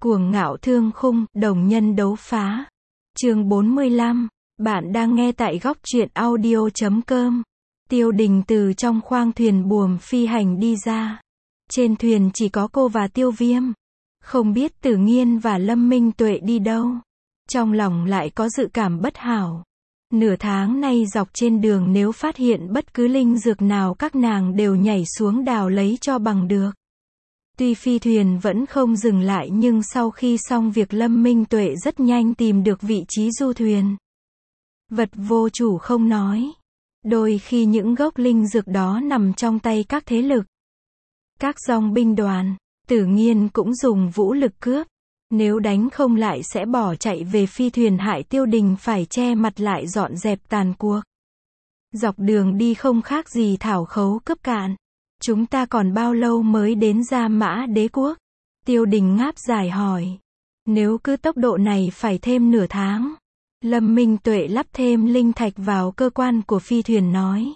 Cuồng ngạo thương khung, đồng nhân đấu phá. Chương 45. Bạn đang nghe tại góc truyện audio.com. Tiêu Đình từ trong khoang thuyền buồm phi hành đi ra. Trên thuyền chỉ có cô và Tiêu Viêm. Không biết Tử Nghiên và Lâm Minh Tuệ đi đâu. Trong lòng lại có dự cảm bất hảo. Nửa tháng nay dọc trên đường nếu phát hiện bất cứ linh dược nào các nàng đều nhảy xuống đào lấy cho bằng được. Tuy phi thuyền vẫn không dừng lại nhưng sau khi xong việc Lâm Minh Tuệ rất nhanh tìm được vị trí du thuyền. Vật vô chủ không nói. Đôi khi những gốc linh dược đó nằm trong tay các thế lực. Các dòng binh đoàn, Tử Nghiên cũng dùng vũ lực cướp. Nếu đánh không lại sẽ bỏ chạy về phi thuyền hại Tiêu Đình phải che mặt lại dọn dẹp tàn cuộc. Dọc đường đi không khác gì thảo khấu cướp cạn. Chúng ta còn bao lâu mới đến Gia Mã Đế Quốc? Tiêu Đình ngáp dài hỏi. Nếu cứ tốc độ này phải thêm nửa tháng. Lâm Minh Tuệ lắp thêm linh thạch vào cơ quan của phi thuyền nói.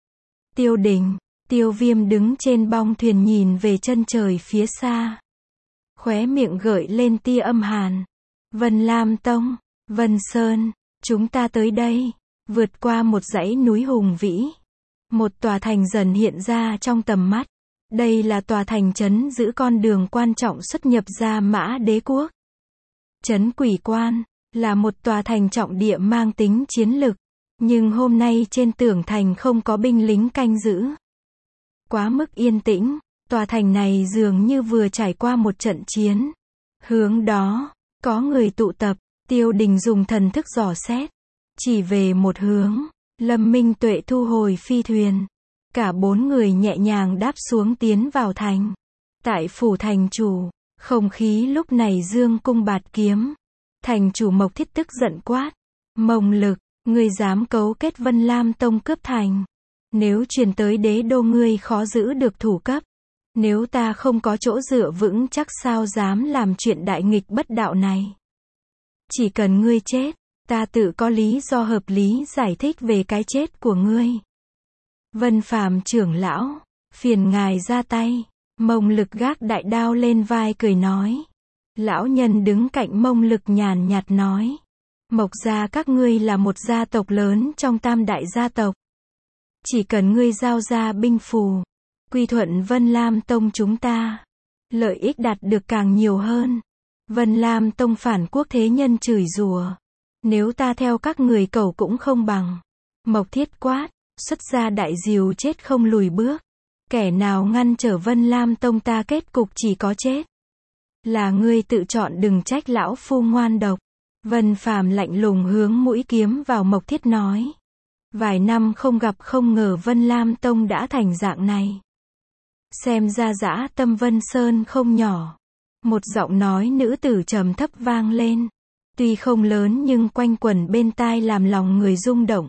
Tiêu Đình, Tiêu Viêm đứng trên bong thuyền nhìn về chân trời phía xa. Khóe miệng gợi lên tia âm hàn. Vân Lam Tông, Vân Sơn, chúng ta tới đây. Vượt qua một dãy núi hùng vĩ. Một tòa thành dần hiện ra trong tầm mắt. Đây là tòa thành trấn giữ con đường quan trọng xuất nhập Gia Mã Đế Quốc. Trấn Quỷ Quan là một tòa thành trọng địa mang tính chiến lực. Nhưng hôm nay trên tường thành không có binh lính canh giữ. Quá mức yên tĩnh, tòa thành này dường như vừa trải qua một trận chiến. Hướng đó, có người tụ tập, Tiêu Đình dùng thần thức dò xét. Chỉ về một hướng. Lâm Minh Tuệ thu hồi phi thuyền. Cả bốn người nhẹ nhàng đáp xuống tiến vào thành. Tại phủ thành chủ, không khí lúc này dương cung bạt kiếm. Thành chủ Mộc Thiết tức giận quát. Mông Lực, ngươi dám cấu kết Vân Lam Tông cướp thành. Nếu truyền tới đế đô ngươi khó giữ được thủ cấp. Nếu ta không có chỗ dựa vững chắc sao dám làm chuyện đại nghịch bất đạo này. Chỉ cần ngươi chết. Ta tự có lý do hợp lý giải thích về cái chết của ngươi. Vân Phàm trưởng lão, phiền ngài ra tay. Mông Lực gác đại đao lên vai cười nói. Lão nhân đứng cạnh Mông Lực nhàn nhạt nói. Mộc gia các ngươi là một gia tộc lớn trong tam đại gia tộc. Chỉ cần ngươi giao ra binh phù, quy thuận Vân Lam Tông chúng ta, lợi ích đạt được càng nhiều hơn. Vân Lam Tông phản quốc thế nhân chửi rủa. Nếu ta theo các người cầu cũng không bằng. Mộc Thiết quát, xuất ra đại diều chết không lùi bước. Kẻ nào ngăn trở Vân Lam Tông ta kết cục chỉ có chết. Là ngươi tự chọn đừng trách lão phu ngoan độc. Vân Phàm lạnh lùng hướng mũi kiếm vào Mộc Thiết nói. Vài năm không gặp không ngờ Vân Lam Tông đã thành dạng này. Xem ra dã tâm Vân Sơn không nhỏ. Một giọng nói nữ tử trầm thấp vang lên. Tuy không lớn nhưng quanh quẩn bên tai làm lòng người rung động.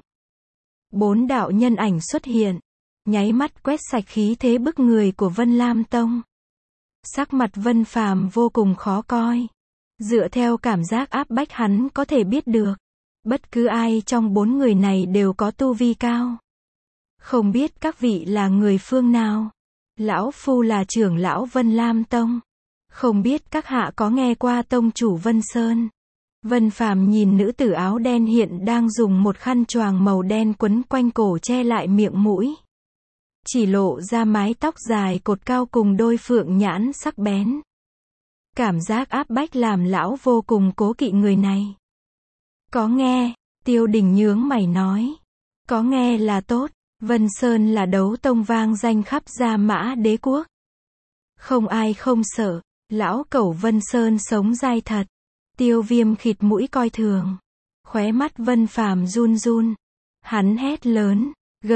Bốn đạo nhân ảnh xuất hiện. Nháy mắt quét sạch khí thế bức người của Vân Lam Tông. Sắc mặt Vân Phàm vô cùng khó coi. Dựa theo cảm giác áp bách hắn có thể biết được. Bất cứ ai trong bốn người này đều có tu vi cao. Không biết các vị là người phương nào. Lão phu là trưởng lão Vân Lam Tông. Không biết các hạ có nghe qua tông chủ Vân Sơn. Vân Phàm nhìn nữ tử áo đen hiện đang dùng một khăn choàng màu đen quấn quanh cổ che lại miệng mũi. Chỉ lộ ra mái tóc dài cột cao cùng đôi phượng nhãn sắc bén. Cảm giác áp bách làm lão vô cùng cố kỵ người này. Có nghe, Tiêu Đình nhướng mày nói. Có nghe là tốt, Vân Sơn là đấu tông vang danh khắp Gia Mã Đế Quốc. Không ai không sợ, lão cẩu Vân Sơn sống dai thật. Tiêu Viêm khịt mũi coi thường. Khóe mắt Vân Phàm run run. Hắn hét lớn.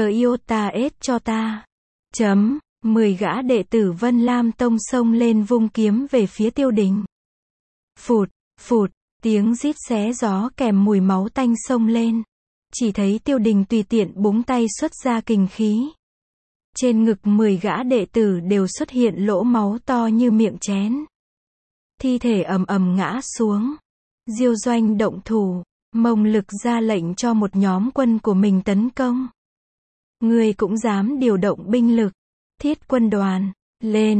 Giota cho ta. 10 gã đệ tử Vân Lam Tông xông lên vung kiếm về phía Tiêu Đình. Phụt, phụt, tiếng rít xé gió kèm mùi máu tanh xông lên. Chỉ thấy Tiêu Đình tùy tiện búng tay xuất ra kình khí. Trên ngực 10 gã đệ tử đều xuất hiện lỗ máu to như miệng chén. Thi thể ầm ầm ngã xuống. Diêu Doanh động thủ, Mông Lực ra lệnh cho một nhóm quân của mình tấn công. Ngươi cũng dám điều động binh lực. Thiết quân đoàn, lên.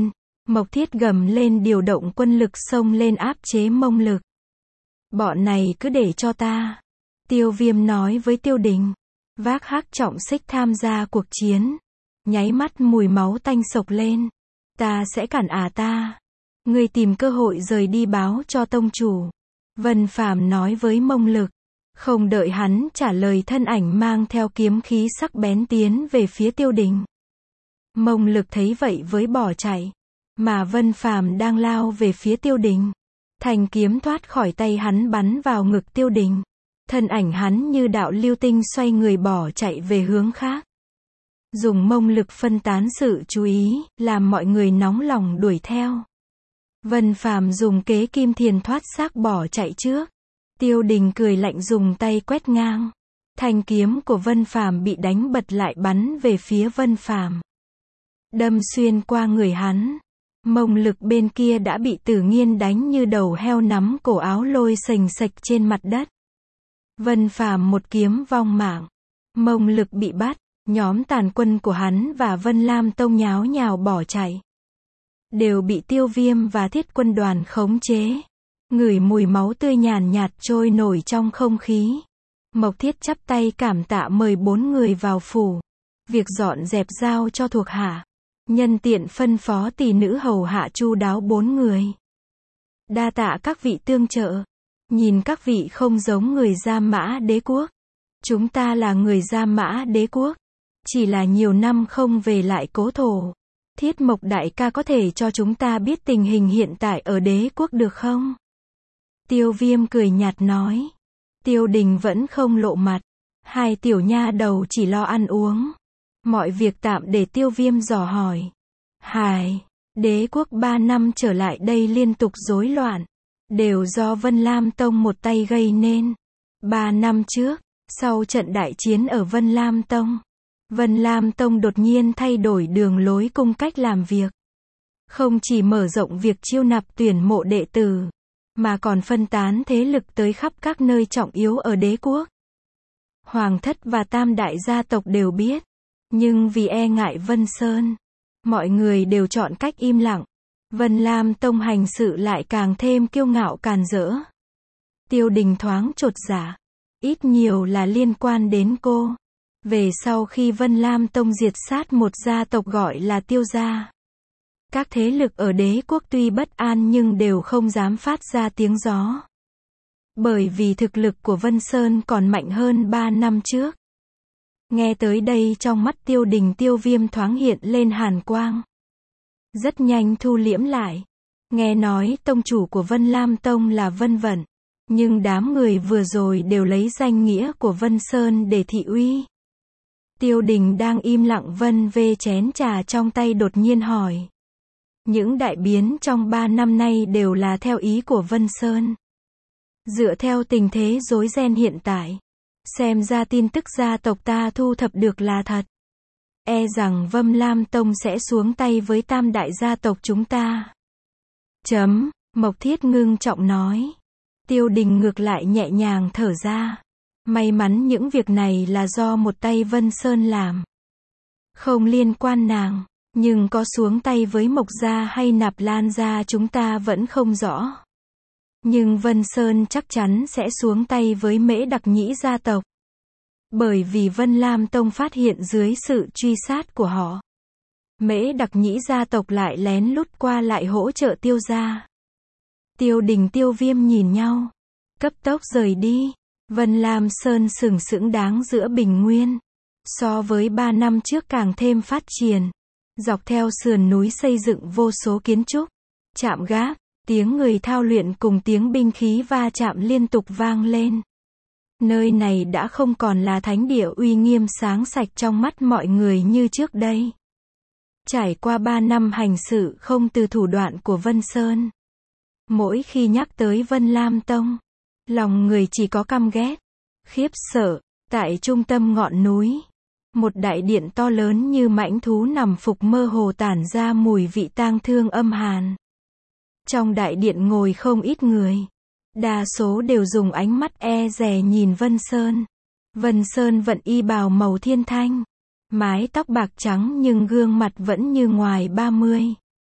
Mộc Thiết gầm lên điều động quân lực xông lên áp chế Mông Lực. Bọn này cứ để cho ta. Tiêu Viêm nói với Tiêu Đình. Vác Hắc Trọng Xích tham gia cuộc chiến. Nháy mắt mùi máu tanh sộc lên. Ta sẽ cản ta. Ngươi tìm cơ hội rời đi báo cho tông chủ. Vân Phàm nói với Mông Lực. Không đợi hắn trả lời, thân ảnh mang theo kiếm khí sắc bén tiến về phía Tiêu Đình. Mông Lực thấy vậy với bỏ chạy. Mà Vân Phàm đang lao về phía Tiêu Đình. Thanh kiếm thoát khỏi tay hắn bắn vào ngực Tiêu Đình. Thân ảnh hắn như đạo lưu tinh xoay người bỏ chạy về hướng khác. Dùng Mông Lực phân tán sự chú ý, làm mọi người nóng lòng đuổi theo. Vân Phàm dùng kế kim thiền thoát xác bỏ chạy trước. Tiêu Đình cười lạnh dùng tay quét ngang. Thanh kiếm của Vân Phàm bị đánh bật lại bắn về phía Vân Phàm. Đâm xuyên qua người hắn. Mông Lực bên kia đã bị Tử Nghiên đánh như đầu heo, nắm cổ áo lôi xềnh xệch trên mặt đất. Vân Phàm một kiếm vong mạng. Mông Lực bị bắt. Nhóm tàn quân của hắn và Vân Lam Tông nháo nhào bỏ chạy. Đều bị Tiêu Viêm và Thiết Quân đoàn khống chế. Ngửi mùi máu tươi nhàn nhạt trôi nổi trong không khí. Mộc Thiết chắp tay cảm tạ mời 4 người vào phủ. Việc dọn dẹp giao cho thuộc hạ. Nhân tiện phân phó tỷ nữ hầu hạ chu đáo 4 người. Đa tạ các vị tương trợ. Nhìn các vị không giống người Gia Mã Đế quốc. Chúng ta là người Gia Mã Đế quốc. Chỉ là nhiều năm không về lại cố thổ. Thiết Mộc đại ca có thể cho chúng ta biết tình hình hiện tại ở đế quốc được không? Tiêu Viêm cười nhạt nói. Tiêu Đình vẫn không lộ mặt. Hai tiểu nha đầu chỉ lo ăn uống. Mọi việc tạm để Tiêu Viêm dò hỏi. Hài, đế quốc 3 năm trở lại đây liên tục rối loạn. Đều do Vân Lam Tông một tay gây nên. 3 năm trước, sau trận đại chiến ở Vân Lam Tông, Vân Lam Tông đột nhiên thay đổi đường lối cung cách làm việc. Không chỉ mở rộng việc chiêu nạp tuyển mộ đệ tử, mà còn phân tán thế lực tới khắp các nơi trọng yếu ở đế quốc. Hoàng thất và tam đại gia tộc đều biết. Nhưng vì e ngại Vân Sơn, mọi người đều chọn cách im lặng. Vân Lam Tông hành sự lại càng thêm kiêu ngạo càn rỡ. Tiêu Đình thoáng chột dạ. Ít nhiều là liên quan đến cô. Về sau khi Vân Lam Tông diệt sát một gia tộc gọi là Tiêu gia, các thế lực ở đế quốc tuy bất an nhưng đều không dám phát ra tiếng gió. Bởi vì thực lực của Vân Sơn còn mạnh hơn 3 năm trước. Nghe tới đây trong mắt Tiêu Đình Tiêu Viêm thoáng hiện lên hàn quang. Rất nhanh thu liễm lại. Nghe nói tông chủ của Vân Lam Tông là Vân Vận. Nhưng đám người vừa rồi đều lấy danh nghĩa của Vân Sơn để thị uy. Tiêu Đình đang im lặng vân vê chén trà trong tay đột nhiên hỏi. Những đại biến trong 3 năm nay đều là theo ý của Vân Sơn. Dựa theo tình thế rối ren hiện tại, xem ra tin tức gia tộc ta thu thập được là thật. E rằng Vân Lam Tông sẽ xuống tay với tam đại gia tộc chúng ta. Mộc Thiết ngưng trọng nói. Tiêu Đình ngược lại nhẹ nhàng thở ra. May mắn những việc này là do một tay Vân Sơn làm. Không liên quan nàng. Nhưng có xuống tay với Mộc gia hay Nạp Lan gia chúng ta vẫn không rõ. Nhưng Vân Sơn chắc chắn sẽ xuống tay với Mễ Đặc Nhĩ gia tộc. Bởi vì Vân Lam Tông phát hiện dưới sự truy sát của họ, Mễ Đặc Nhĩ gia tộc lại lén lút qua lại hỗ trợ Tiêu gia. Tiêu Đình Tiêu Viêm nhìn nhau, cấp tốc rời đi. Vân Lam Sơn sừng sững đáng giữa bình nguyên. So với 3 năm trước càng thêm phát triển. Dọc theo sườn núi xây dựng vô số kiến trúc, trạm gác, tiếng người thao luyện cùng tiếng binh khí va chạm liên tục vang lên. Nơi này đã không còn là thánh địa uy nghiêm sáng sạch trong mắt mọi người như trước đây. Trải qua 3 năm hành sự không từ thủ đoạn của Vân Sơn, mỗi khi nhắc tới Vân Lam Tông, lòng người chỉ có căm ghét, khiếp sợ. Tại trung tâm ngọn núi, một đại điện to lớn như mãnh thú nằm phục mơ hồ tản ra mùi vị tang thương âm hàn. Trong đại điện ngồi không ít người. Đa số đều dùng ánh mắt e dè nhìn Vân Sơn. Vân Sơn vận y bào màu thiên thanh. Mái tóc bạc trắng nhưng gương mặt vẫn như ngoài 30.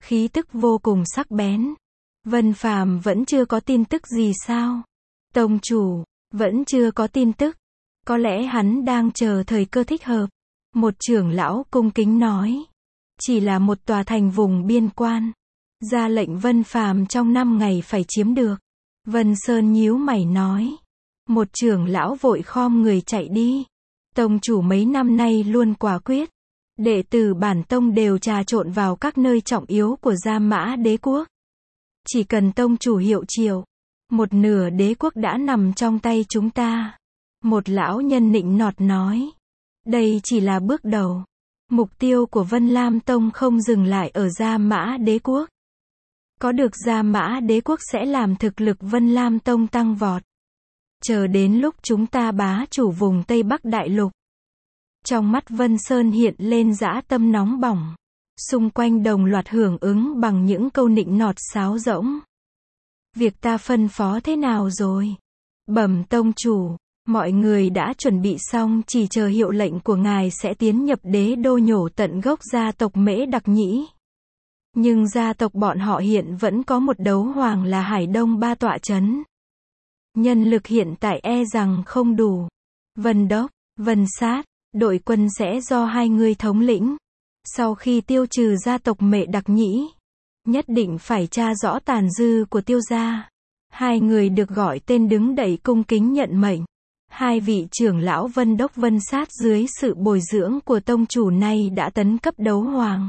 khí tức vô cùng sắc bén. Vân Phàm vẫn chưa có tin tức gì sao? Tông chủ, vẫn chưa có tin tức. Có lẽ hắn đang chờ thời cơ thích hợp. Một trưởng lão cung kính nói. Chỉ là một tòa thành vùng biên quan. Ra lệnh Vân Phàm trong 5 ngày phải chiếm được. Vân Sơn nhíu mày nói. Một trưởng lão vội khom người chạy đi. Tông chủ mấy năm nay luôn quả quyết. Đệ tử bản tông đều trà trộn vào các nơi trọng yếu của Gia Mã Đế quốc. Chỉ cần tông chủ hiệu triệu, một nửa đế quốc đã nằm trong tay chúng ta. Một lão nhân nịnh nọt nói. Đây chỉ là bước đầu. Mục tiêu của Vân Lam Tông không dừng lại ở Gia Mã Đế quốc. Có được Gia Mã Đế quốc sẽ làm thực lực Vân Lam Tông tăng vọt. Chờ đến lúc chúng ta bá chủ vùng Tây Bắc Đại Lục. Trong mắt Vân Sơn hiện lên dã tâm nóng bỏng. Xung quanh đồng loạt hưởng ứng bằng những câu nịnh nọt sáo rỗng. Việc ta phân phó thế nào rồi? Bẩm tông chủ, mọi người đã chuẩn bị xong, chỉ chờ hiệu lệnh của ngài sẽ tiến nhập đế đô nhổ tận gốc gia tộc Mễ Đặc Nhĩ. Nhưng gia tộc bọn họ hiện vẫn có một đấu hoàng là Hải Đông Ba tọa chấn. Nhân lực hiện tại e rằng không đủ. Vân Đốc, Vân Sát, đội quân sẽ do hai người thống lĩnh. Sau khi tiêu trừ gia tộc Mễ Đặc Nhĩ, nhất định phải tra rõ tàn dư của Tiêu gia. Hai người được gọi tên đứng đẩy cung kính nhận mệnh. Hai vị trưởng lão Vân Đốc Vân Sát dưới sự bồi dưỡng của tông chủ này đã tấn cấp đấu hoàng.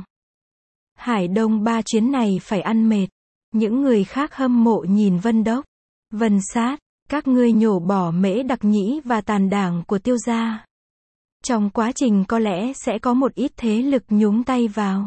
Hải Đông Ba chuyến này phải ăn mệt. Những người khác hâm mộ nhìn Vân Đốc, Vân Sát, các ngươi nhổ bỏ Mễ Đặc Nhĩ và tàn đảng của Tiêu gia. Trong quá trình có lẽ sẽ có một ít thế lực nhúng tay vào.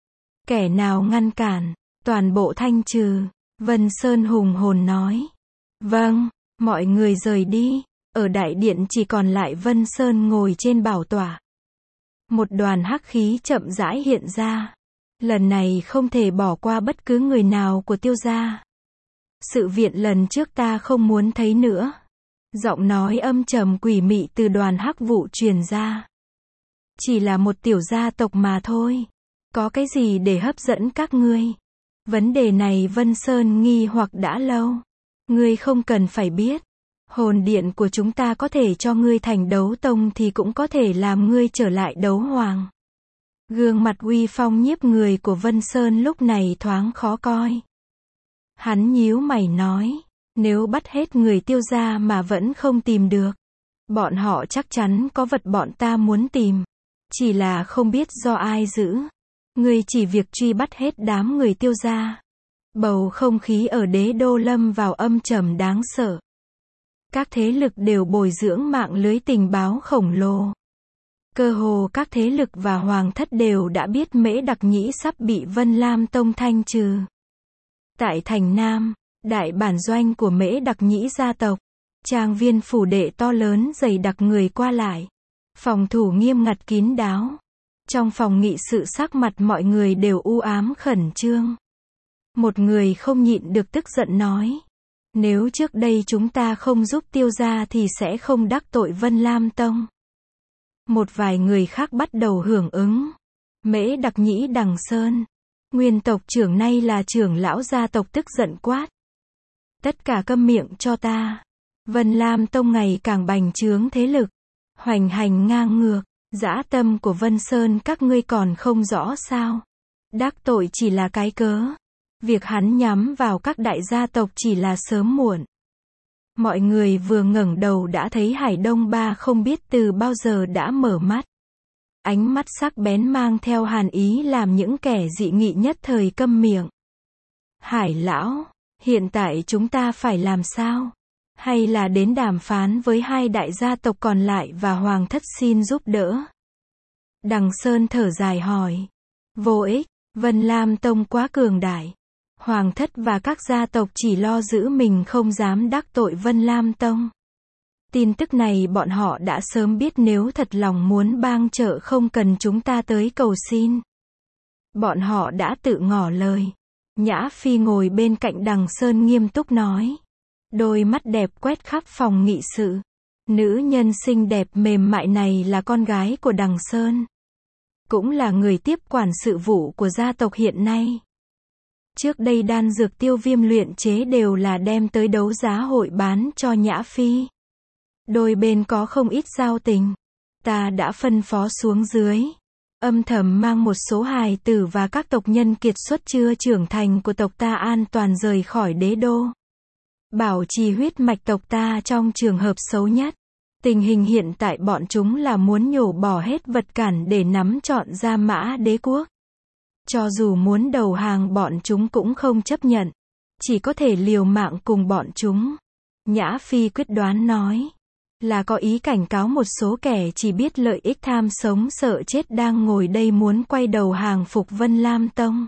Kẻ nào ngăn cản, toàn bộ thanh trừ. Vân Sơn hùng hồn nói. Vâng, mọi người rời đi. Ở đại điện chỉ còn lại Vân Sơn ngồi trên bảo tọa. Một đoàn hắc khí chậm rãi hiện ra. Lần này không thể bỏ qua bất cứ người nào của Tiêu gia. Sự viện lần trước ta không muốn thấy nữa. Giọng nói âm trầm quỷ mị từ đoàn hắc vụ truyền ra. Chỉ là một tiểu gia tộc mà thôi. Có cái gì để hấp dẫn các ngươi? Vấn đề này Vân Sơn nghi hoặc đã lâu. Ngươi không cần phải biết. Hồn điện của chúng ta có thể cho ngươi thành đấu tông thì cũng có thể làm ngươi trở lại đấu hoàng. Gương mặt uy phong nhiếp người của Vân Sơn lúc này thoáng khó coi. Hắn nhíu mày nói. Nếu bắt hết người Tiêu gia mà vẫn không tìm được, bọn họ chắc chắn có vật bọn ta muốn tìm. Chỉ là không biết do ai giữ. Ngươi chỉ việc truy bắt hết đám người Tiêu gia. Bầu không khí ở đế đô lâm vào âm trầm đáng sợ. Các thế lực đều bồi dưỡng mạng lưới tình báo khổng lồ. Cơ hồ các thế lực và hoàng thất đều đã biết Mễ Đặc Nhĩ sắp bị Vân Lam Tông thanh trừ. Tại thành Nam, đại bản doanh của Mễ Đặc Nhĩ gia tộc, trang viên phủ đệ to lớn dày đặc người qua lại. Phòng thủ nghiêm ngặt kín đáo. Trong phòng nghị sự sắc mặt mọi người đều u ám khẩn trương. Một người không nhịn được tức giận nói. Nếu trước đây chúng ta không giúp Tiêu gia thì sẽ không đắc tội Vân Lam Tông. Một vài người khác bắt đầu hưởng ứng. Mễ Đặc Nhĩ Đằng Sơn, nguyên tộc trưởng nay là trưởng lão gia tộc tức giận quát. Tất cả câm miệng cho ta. Vân Lam Tông ngày càng bành trướng thế lực, hoành hành ngang ngược. Dã tâm của Vân Sơn các ngươi còn không rõ sao? Đắc tội chỉ là cái cớ. Việc hắn nhắm vào các đại gia tộc chỉ là sớm muộn. Mọi người vừa ngẩng đầu đã thấy Hải Đông Ba không biết từ bao giờ đã mở mắt. Ánh mắt sắc bén mang theo hàn ý làm những kẻ dị nghị nhất thời câm miệng. Hải lão, hiện tại chúng ta phải làm sao? Hay là đến đàm phán với hai đại gia tộc còn lại và hoàng thất xin giúp đỡ? Đằng Sơn thở dài hỏi. Vô ích, Vân Lam Tông quá cường đại. Hoàng thất và các gia tộc chỉ lo giữ mình không dám đắc tội Vân Lam Tông. Tin tức này bọn họ đã sớm biết, nếu thật lòng muốn bang trợ không cần chúng ta tới cầu xin. Bọn họ đã tự ngỏ lời. Nhã Phi ngồi bên cạnh Đằng Sơn nghiêm túc nói. Đôi mắt đẹp quét khắp phòng nghị sự. Nữ nhân xinh đẹp mềm mại này là con gái của Đằng Sơn. Cũng là người tiếp quản sự vụ của gia tộc hiện nay. Trước đây đan dược tiêu viêm luyện chế đều là đem tới đấu giá hội bán cho Nhã Phi. Đôi bên có không ít giao tình. Ta đã phân phó xuống dưới. Âm thầm mang một số hài tử và các tộc nhân kiệt xuất chưa trưởng thành của tộc ta an toàn rời khỏi đế đô. Bảo trì huyết mạch tộc ta trong trường hợp xấu nhất. Tình hình hiện tại bọn chúng là muốn nhổ bỏ hết vật cản để nắm trọn Gia Mã Đế quốc. Cho dù muốn đầu hàng bọn chúng cũng không chấp nhận. Chỉ có thể liều mạng cùng bọn chúng. Nhã Phi quyết đoán nói. Là có ý cảnh cáo một số kẻ chỉ biết lợi ích tham sống sợ chết đang ngồi đây muốn quay đầu hàng phục Vân Lam Tông.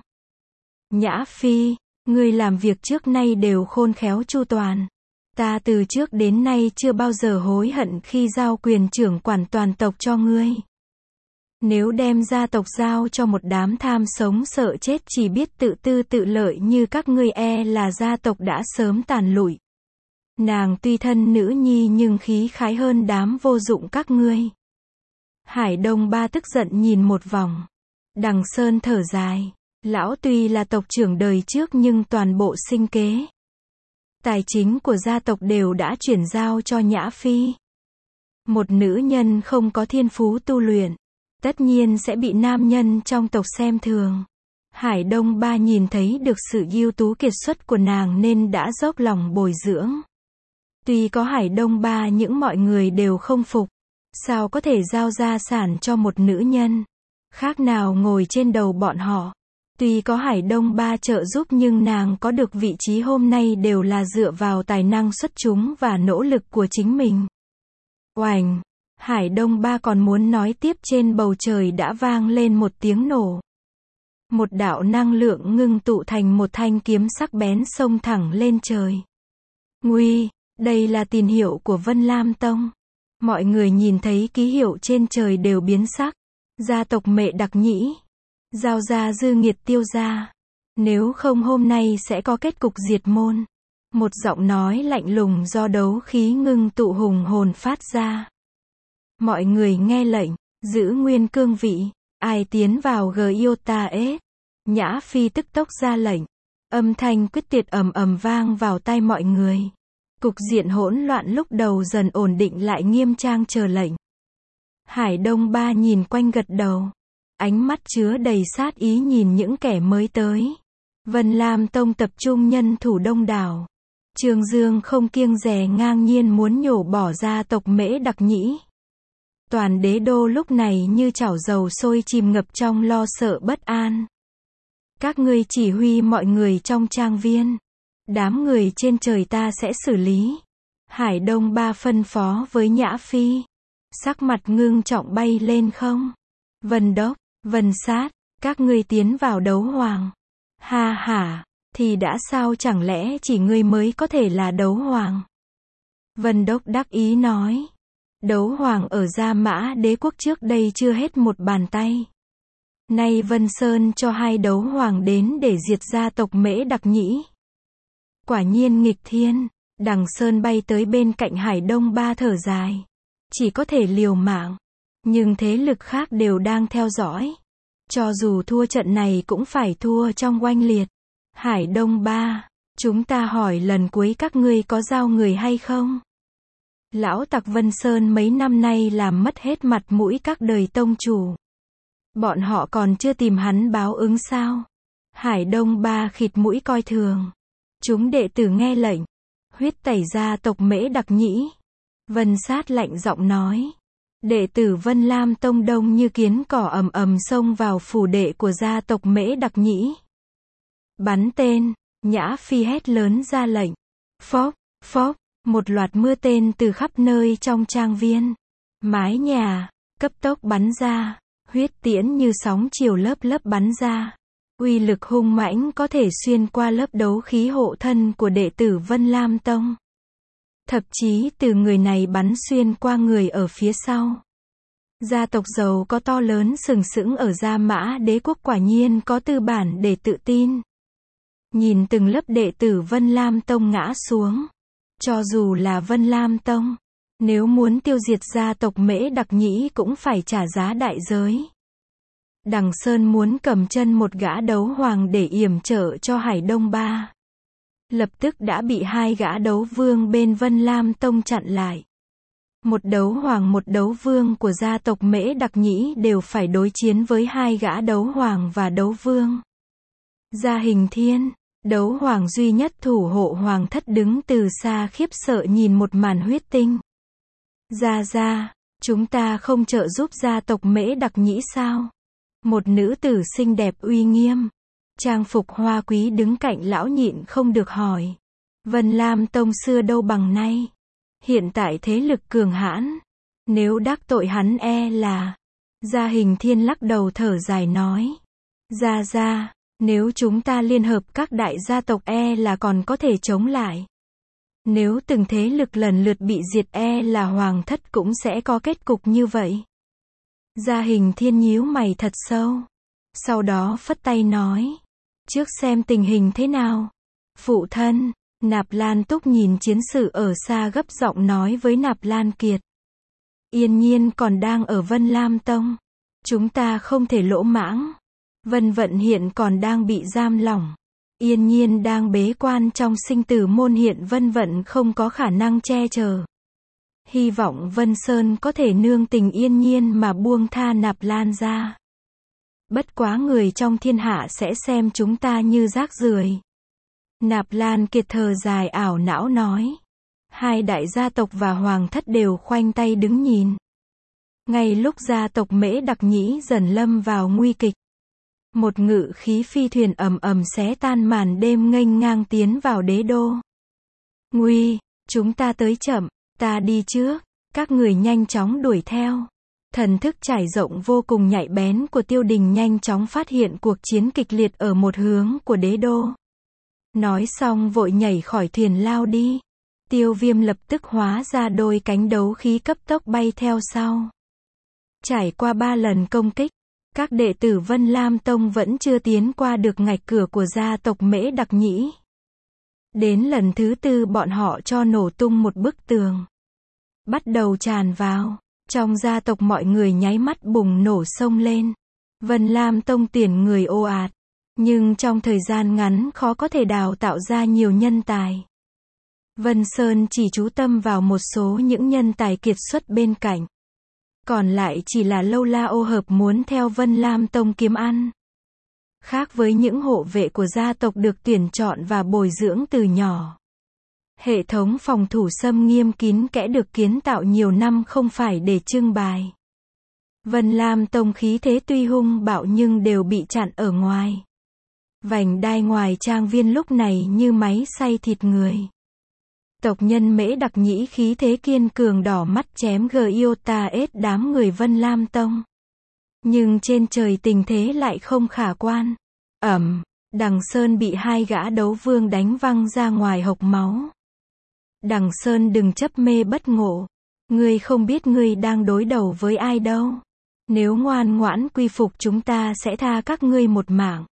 Nhã Phi, ngươi làm việc trước nay đều khôn khéo chu toàn. Ta từ trước đến nay chưa bao giờ hối hận khi giao quyền trưởng quản toàn tộc cho ngươi. Nếu đem gia tộc giao cho một đám tham sống sợ chết chỉ biết tự tư tự lợi như các ngươi là gia tộc đã sớm tàn lụi. Nàng tuy thân nữ nhi nhưng khí khái hơn đám vô dụng các ngươi. Hải Đông Ba tức giận nhìn một vòng. Đằng Sơn thở dài. Lão tuy là tộc trưởng đời trước nhưng toàn bộ sinh kế. Tài chính của gia tộc đều đã chuyển giao cho Nhã Phi. Một nữ nhân không có thiên phú tu luyện. Tất nhiên sẽ bị nam nhân trong tộc xem thường. Hải Đông Ba nhìn thấy được sự ưu tú kiệt xuất của nàng nên đã dốc lòng bồi dưỡng. Tuy có Hải Đông Ba những mọi người đều không phục. Sao có thể giao gia sản cho một nữ nhân? Khác nào ngồi trên đầu bọn họ. Tuy có Hải Đông Ba trợ giúp nhưng nàng có được vị trí hôm nay đều là dựa vào tài năng xuất chúng và nỗ lực của chính mình. Oành! Hải Đông Ba còn muốn nói tiếp trên bầu trời đã vang lên một tiếng nổ. Một đạo năng lượng ngưng tụ thành một thanh kiếm sắc bén xông thẳng lên trời. Nguy! Đây là tín hiệu của Vân Lam Tông. Mọi người nhìn thấy ký hiệu trên trời đều biến sắc. Gia tộc Mệ Đặc Nhĩ. Giao ra dư nghiệt tiêu gia. Nếu không hôm nay sẽ có kết cục diệt môn. Một giọng nói lạnh lùng do đấu khí ngưng tụ hùng hồn phát ra. Mọi người nghe lệnh, giữ nguyên cương vị. Ai tiến vào Giota S. Nhã Phi tức tốc ra lệnh. Âm thanh quyết tuyệt ầm ầm vang vào tai mọi người. Cục diện hỗn loạn lúc đầu dần ổn định lại nghiêm trang chờ lệnh. Hải Đông Ba nhìn quanh gật đầu. Ánh mắt chứa đầy sát ý nhìn những kẻ mới tới. Vân Lam Tông tập trung nhân thủ đông đảo. Trương Dương không kiêng dè ngang nhiên muốn nhổ bỏ gia tộc Mễ Đặc Nhĩ. Toàn đế đô lúc này như chảo dầu sôi chìm ngập trong lo sợ bất an. Các ngươi chỉ huy mọi người trong trang viên. Đám người trên trời ta sẽ xử lý. Hải Đông Ba phân phó với Nhã Phi. Sắc mặt ngưng trọng bay lên không. Vân Đốc, Vân Sát, các ngươi tiến vào đấu hoàng. Ha ha, thì đã sao chẳng lẽ chỉ ngươi mới có thể là đấu hoàng. Vân Đốc đắc ý nói. Đấu hoàng ở Gia Mã Đế quốc trước đây chưa hết một bàn tay. Nay Vân Sơn cho hai đấu hoàng đến để diệt gia tộc Mễ Đặc Nhĩ. Quả nhiên nghịch thiên. Đằng Sơn bay tới bên cạnh Hải Đông Ba thở dài. Chỉ có thể liều mạng. Nhưng thế lực khác đều đang theo dõi. Cho dù thua trận này cũng phải thua trong oanh liệt. Hải Đông Ba, chúng ta hỏi lần cuối các ngươi có giao người hay không? Lão tặc Vân Sơn mấy năm nay làm mất hết mặt mũi các đời tông chủ. Bọn họ còn chưa tìm hắn báo ứng sao? Hải Đông Ba khịt mũi coi thường. Chúng đệ tử nghe lệnh. Huyết tẩy gia tộc Mễ Đặc Nhĩ. Vân Sát lạnh giọng nói. Đệ tử Vân Lam Tông đông như kiến cỏ ầm ầm xông vào phủ đệ của gia tộc Mễ Đặc Nhĩ. Bắn tên. Nhã Phi hét lớn ra lệnh. Phốc, phốc. Một loạt mưa tên từ khắp nơi trong trang viên. Mái nhà. Cấp tốc bắn ra. Huyết tiễn như sóng chiều lớp lớp bắn ra. Uy lực hung mãnh có thể xuyên qua lớp đấu khí hộ thân của đệ tử Vân Lam Tông. Thậm chí từ người này bắn xuyên qua người ở phía sau. Gia tộc giàu có to lớn sừng sững ở Gia Mã Đế quốc quả nhiên có tư bản để tự tin. Nhìn từng lớp đệ tử Vân Lam Tông ngã xuống. Cho dù là Vân Lam Tông, nếu muốn tiêu diệt gia tộc Mễ Đặc Nhĩ cũng phải trả giá đại giới. Đằng Sơn muốn cầm chân một gã đấu hoàng để yểm trợ cho Hải Đông Ba. Lập tức đã bị hai gã đấu vương bên Vân Lam Tông chặn lại. Một đấu hoàng một đấu vương của gia tộc Mễ Đặc Nhĩ đều phải đối chiến với hai gã đấu hoàng và đấu vương. Gia Hình Thiên, đấu hoàng duy nhất thủ hộ hoàng thất đứng từ xa khiếp sợ nhìn một màn huyết tinh. Gia, chúng ta không trợ giúp gia tộc Mễ Đặc Nhĩ sao? Một nữ tử xinh đẹp uy nghiêm, trang phục hoa quý đứng cạnh lão nhịn không được hỏi. Vân Lam Tông xưa đâu bằng nay. Hiện tại thế lực cường hãn. Nếu đắc tội hắn là... Gia Hình Thiên lắc đầu thở dài nói. Gia, nếu chúng ta liên hợp các đại gia tộc là còn có thể chống lại. Nếu từng thế lực lần lượt bị diệt là hoàng thất cũng sẽ có kết cục như vậy. Gia Hình Thiên nhíu mày thật sâu. Sau đó phất tay nói. Trước xem tình hình thế nào. Phụ thân, Nạp Lan Túc nhìn chiến sự ở xa gấp giọng nói với Nạp Lan Kiệt. Yên Nhiên còn đang ở Vân Lam Tông. Chúng ta không thể lỗ mãng. Vân Vận hiện còn đang bị giam lỏng. Yên Nhiên đang bế quan trong sinh tử môn, hiện Vân Vận không có khả năng che chở. Hy vọng Vân Sơn có thể nương tình Yên Nhiên mà buông tha Nạp Lan ra. Bất quá người trong thiên hạ sẽ xem chúng ta như rác rưởi. Nạp Lan Kiệt thở dài ảo não nói. Hai đại gia tộc và hoàng thất đều khoanh tay đứng nhìn. Ngay lúc gia tộc Mễ Đặc Nhĩ dần lâm vào nguy kịch, một ngự khí phi thuyền ầm ầm xé tan màn đêm nghênh ngang tiến vào đế đô. Nguy, chúng ta tới chậm, ta đi trước, các người nhanh chóng đuổi theo. Thần thức trải rộng vô cùng nhạy bén của Tiêu Đình nhanh chóng phát hiện cuộc chiến kịch liệt ở một hướng của đế đô. Nói xong vội nhảy khỏi thuyền lao đi. Tiêu Viêm lập tức hóa ra đôi cánh đấu khí cấp tốc bay theo sau. Trải qua 3 lần công kích, các đệ tử Vân Lam Tông vẫn chưa tiến qua được ngạch cửa của gia tộc Mễ Đặc Nhĩ. Đến lần thứ 4 bọn họ cho nổ tung một bức tường. Bắt đầu tràn vào. Trong gia tộc mọi người nháy mắt bùng nổ xông lên. Vân Lam Tông tuyển người ồ ạt. Nhưng trong thời gian ngắn khó có thể đào tạo ra nhiều nhân tài. Vân Sơn chỉ chú tâm vào một số những nhân tài kiệt xuất bên cạnh. Còn lại chỉ là lâu la ô hợp muốn theo Vân Lam Tông kiếm ăn. Khác với những hộ vệ của gia tộc được tuyển chọn và bồi dưỡng từ nhỏ. Hệ thống phòng thủ xâm nghiêm kín kẽ được kiến tạo nhiều năm không phải để trưng bày. Vân Lam Tông khí thế tuy hung bạo nhưng đều bị chặn ở ngoài. Vành đai ngoài trang viên lúc này như máy xay thịt người. Tộc nhân Mễ Đặc Nhĩ khí thế kiên cường đỏ mắt chém Giota ết đám người Vân Lam Tông. Nhưng trên trời tình thế lại không khả quan. Đằng Sơn bị hai gã đấu vương đánh văng ra ngoài hộc máu. Đằng Sơn đừng chấp mê bất ngộ. Ngươi không biết ngươi đang đối đầu với ai đâu. Nếu ngoan ngoãn quy phục chúng ta sẽ tha các ngươi một mạng.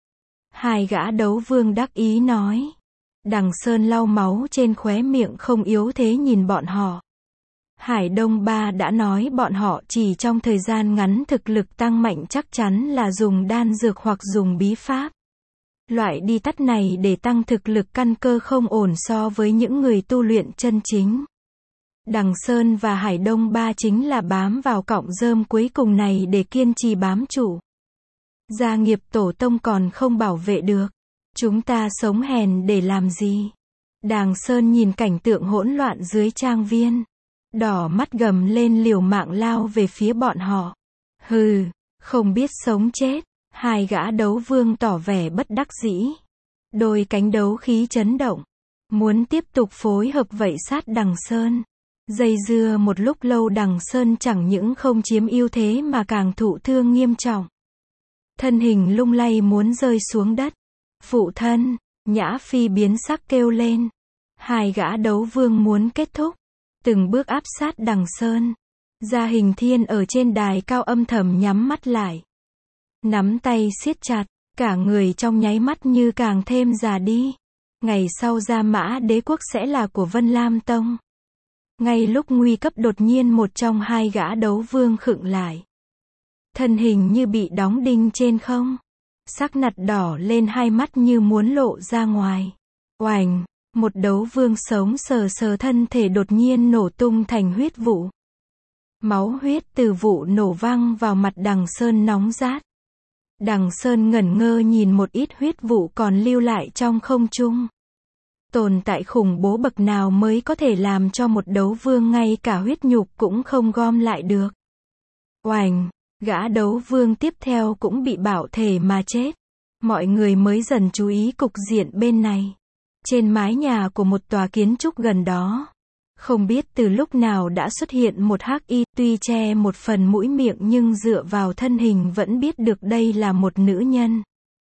Hai gã đấu vương đắc ý nói. Đằng Sơn lau máu trên khóe miệng không yếu thế nhìn bọn họ. Hải Đông Ba đã nói bọn họ chỉ trong thời gian ngắn thực lực tăng mạnh chắc chắn là dùng đan dược hoặc dùng bí pháp. Loại đi tắt này để tăng thực lực căn cơ không ổn so với những người tu luyện chân chính. Đằng Sơn và Hải Đông Ba chính là bám vào cọng rơm cuối cùng này để kiên trì bám trụ. Gia nghiệp tổ tông còn không bảo vệ được. Chúng ta sống hèn để làm gì? Đằng Sơn nhìn cảnh tượng hỗn loạn dưới trang viên. Đỏ mắt gầm lên liều mạng lao về phía bọn họ. Hừ, không biết sống chết. Hai gã đấu vương tỏ vẻ bất đắc dĩ. Đôi cánh đấu khí chấn động. Muốn tiếp tục phối hợp vậy sát Đằng Sơn. Dây dưa một lúc lâu Đằng Sơn chẳng những không chiếm ưu thế mà càng thụ thương nghiêm trọng. Thân hình lung lay muốn rơi xuống đất. Phụ thân, Nhã Phi biến sắc kêu lên. Hai gã đấu vương muốn kết thúc. Từng bước áp sát Đằng Sơn. Gia Hình Thiên ở trên đài cao âm thầm nhắm mắt lại. Nắm tay siết chặt, cả người trong nháy mắt như càng thêm già đi. Ngày sau Gia Mã Đế quốc sẽ là của Vân Lam Tông. Ngay lúc nguy cấp đột nhiên một trong hai gã đấu vương khựng lại. thân hình như bị đóng đinh trên không. Sắc nặt đỏ lên, hai mắt như muốn lộ ra ngoài. Oành, một đấu vương sống sờ sờ thân thể đột nhiên nổ tung thành huyết vụ. Máu huyết từ vụ nổ văng vào mặt Đằng Sơn nóng rát. Đằng Sơn ngẩn ngơ nhìn một ít huyết vụ còn lưu lại trong không trung. Tồn tại khủng bố bậc nào mới có thể làm cho một đấu vương ngay cả huyết nhục cũng không gom lại được. Oành, gã đấu vương tiếp theo cũng bị bạo thể mà chết. Mọi người mới dần chú ý cục diện bên này. Trên mái nhà của một tòa kiến trúc gần đó, không biết từ lúc nào đã xuất hiện một hắc y, tuy che một phần mũi miệng nhưng dựa vào thân hình vẫn biết được đây là một nữ nhân.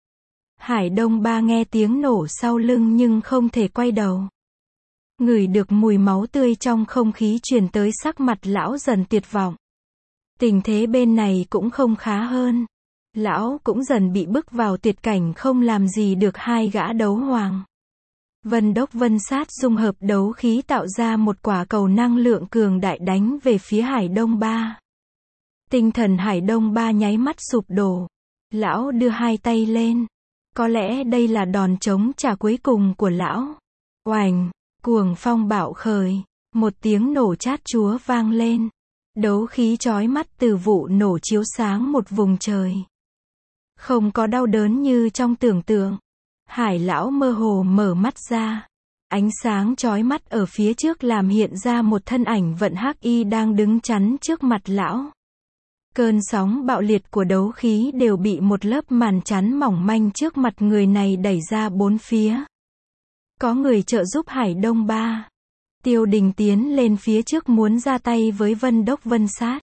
Hải Đông Ba nghe tiếng nổ sau lưng nhưng không thể quay đầu. Ngửi được mùi máu tươi trong không khí truyền tới, sắc mặt lão dần tuyệt vọng. Tình thế bên này cũng không khá hơn. Lão cũng dần bị bức vào tuyệt cảnh, không làm gì được hai gã đấu hoàng. Vân Đốc Vân Sát dung hợp đấu khí tạo ra một quả cầu năng lượng cường đại đánh về phía Hải Đông Ba. Tinh thần Hải Đông Ba nháy mắt sụp đổ. Lão đưa hai tay lên. Có lẽ đây là đòn chống trả cuối cùng của lão. Oành, cuồng phong bạo khởi. Một tiếng nổ chát chúa vang lên. Đấu khí chói mắt từ vụ nổ chiếu sáng một vùng trời. Không có đau đớn như trong tưởng tượng. Hải lão mơ hồ mở mắt ra. Ánh sáng chói mắt ở phía trước làm hiện ra một thân ảnh vận hắc y đang đứng chắn trước mặt lão. Cơn sóng bạo liệt của đấu khí đều bị một lớp màn chắn mỏng manh trước mặt người này đẩy ra bốn phía. Có người trợ giúp Hải Đông Ba. Tiêu Đình tiến lên phía trước muốn ra tay với Vân Đốc Vân Sát.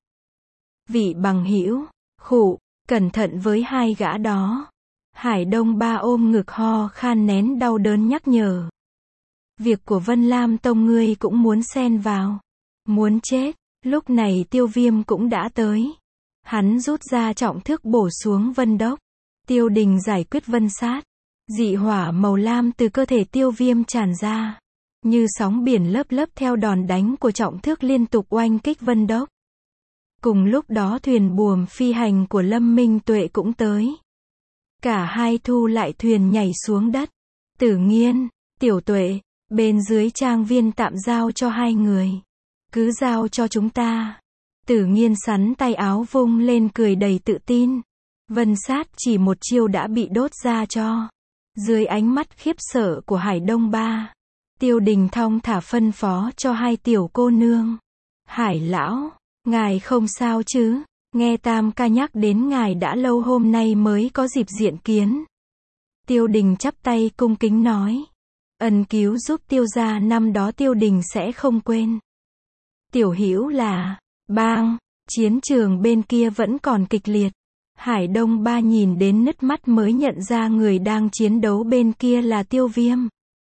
Vị bằng hữu, khụ, cẩn thận với hai gã đó. Hải Đông Ba ôm ngực ho khan nén đau đớn nhắc nhở. Việc của Vân Lam Tông ngươi cũng muốn xen vào. Muốn chết. Lúc này Tiêu Viêm cũng đã tới. Hắn rút ra trọng thước bổ xuống Vân Đốc. Tiêu Đình giải quyết Vân Sát. Dị hỏa màu lam từ cơ thể Tiêu Viêm tràn ra. Như sóng biển lớp lớp theo đòn đánh của trọng thước liên tục oanh kích Vân Đốc. Cùng lúc đó thuyền buồm phi hành của Lâm Minh Tuệ cũng tới. Cả hai thu lại thuyền nhảy xuống đất. Tử Nghiên, Tiểu Tuệ, bên dưới trang viên tạm giao cho hai người. Cứ giao cho chúng ta. Tử Nghiên sắn tay áo vung lên cười đầy tự tin. Vân Sát chỉ một chiêu đã bị đốt ra cho. Dưới ánh mắt khiếp sợ của Hải Đông Ba, Tiêu Đình thong thả phân phó cho hai tiểu cô nương. Hải lão, ngài không sao chứ? Nghe Tam ca nhắc đến ngài đã lâu hôm nay mới có dịp diện kiến. Tiêu Đình chắp tay cung kính nói. Ân cứu giúp Tiêu gia năm đó Tiêu Đình sẽ không quên. Tiểu hữu là, bang, chiến trường bên kia vẫn còn kịch liệt. Hải Đông Ba nhìn đến nứt mắt mới nhận ra người đang chiến đấu bên kia là Tiêu Viêm.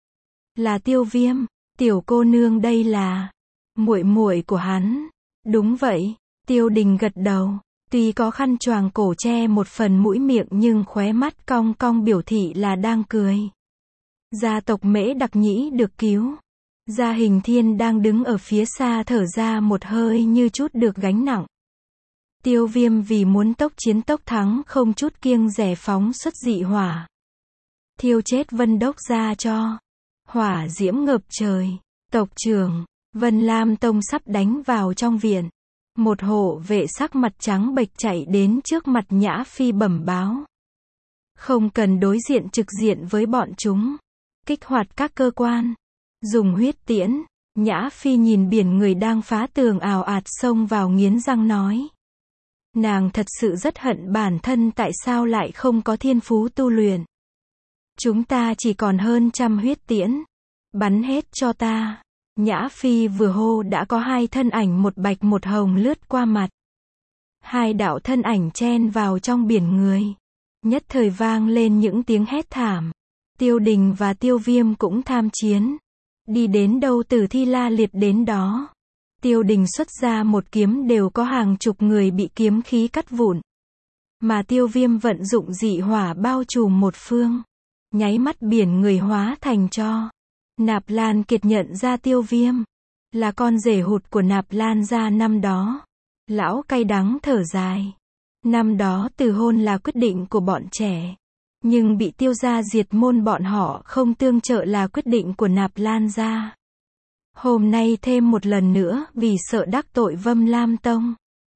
Là Tiêu Viêm, tiểu cô nương đây là muội muội của hắn. Đúng vậy, Tiêu Đình gật đầu. Tuy có khăn choàng cổ che một phần mũi miệng nhưng khóe mắt cong cong biểu thị là đang cười. Gia tộc Mễ Đặc Nhĩ được cứu. Gia Hình Thiên đang đứng ở phía xa thở ra một hơi như chút được gánh nặng. Tiêu Viêm vì muốn tốc chiến tốc thắng không chút kiêng dè phóng xuất dị hỏa. Thiêu chết Vân Đốc ra cho. Hỏa diễm ngập trời. Tộc trưởng, Vân Lam Tông sắp đánh vào trong viện. Một hộ vệ sắc mặt trắng bệch chạy đến trước mặt Nhã Phi bẩm báo. Không cần đối diện trực diện với bọn chúng. Kích hoạt các cơ quan. Dùng huyết tiễn. Nhã Phi nhìn biển người đang phá tường ào ạt xông vào nghiến răng nói. Nàng thật sự rất hận bản thân tại sao lại không có thiên phú tu luyện. Chúng ta chỉ còn hơn 100 huyết tiễn. Bắn hết cho ta. Nhã Phi vừa hô đã có hai thân ảnh một bạch một hồng lướt qua mặt. Hai đạo thân ảnh chen vào trong biển người. Nhất thời vang lên những tiếng hét thảm. Tiêu Đình và Tiêu Viêm cũng tham chiến. Đi đến đâu tử thi la liệt đến đó. Tiêu Đình xuất ra một kiếm đều có hàng chục người bị kiếm khí cắt vụn. Mà Tiêu Viêm vận dụng dị hỏa bao trùm một phương. Nháy mắt biển người hóa thành tro. Nạp Lan Kiệt nhận ra Tiêu Viêm. Là con rể hụt của Nạp Lan gia năm đó. Lão cay đắng thở dài. Năm đó từ hôn là quyết định của bọn trẻ. Nhưng bị Tiêu gia diệt môn bọn họ không tương trợ là quyết định của Nạp Lan gia. Hôm nay thêm một lần nữa vì sợ đắc tội Vân Lam Tông.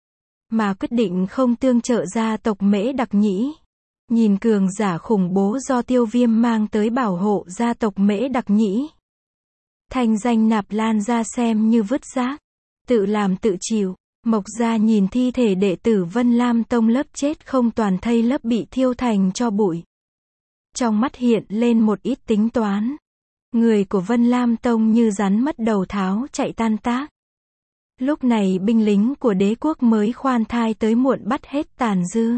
Mà quyết định không tương trợ gia tộc Mễ Đặc Nhĩ. Nhìn cường giả khủng bố do Tiêu Viêm mang tới bảo hộ gia tộc Mễ Đặc Nhĩ. Thành danh Nạp Lan gia xem như vứt rác. Tự làm tự chịu. Mộc gia nhìn thi thể đệ tử Vân Lam Tông lớp chết không toàn thây lớp bị thiêu thành tro bụi. Trong mắt hiện lên một ít tính toán. Người của Vân Lam Tông như rắn mất đầu tháo chạy tan tác. Lúc này binh lính của đế quốc mới khoan thai tới muộn bắt hết tàn dư.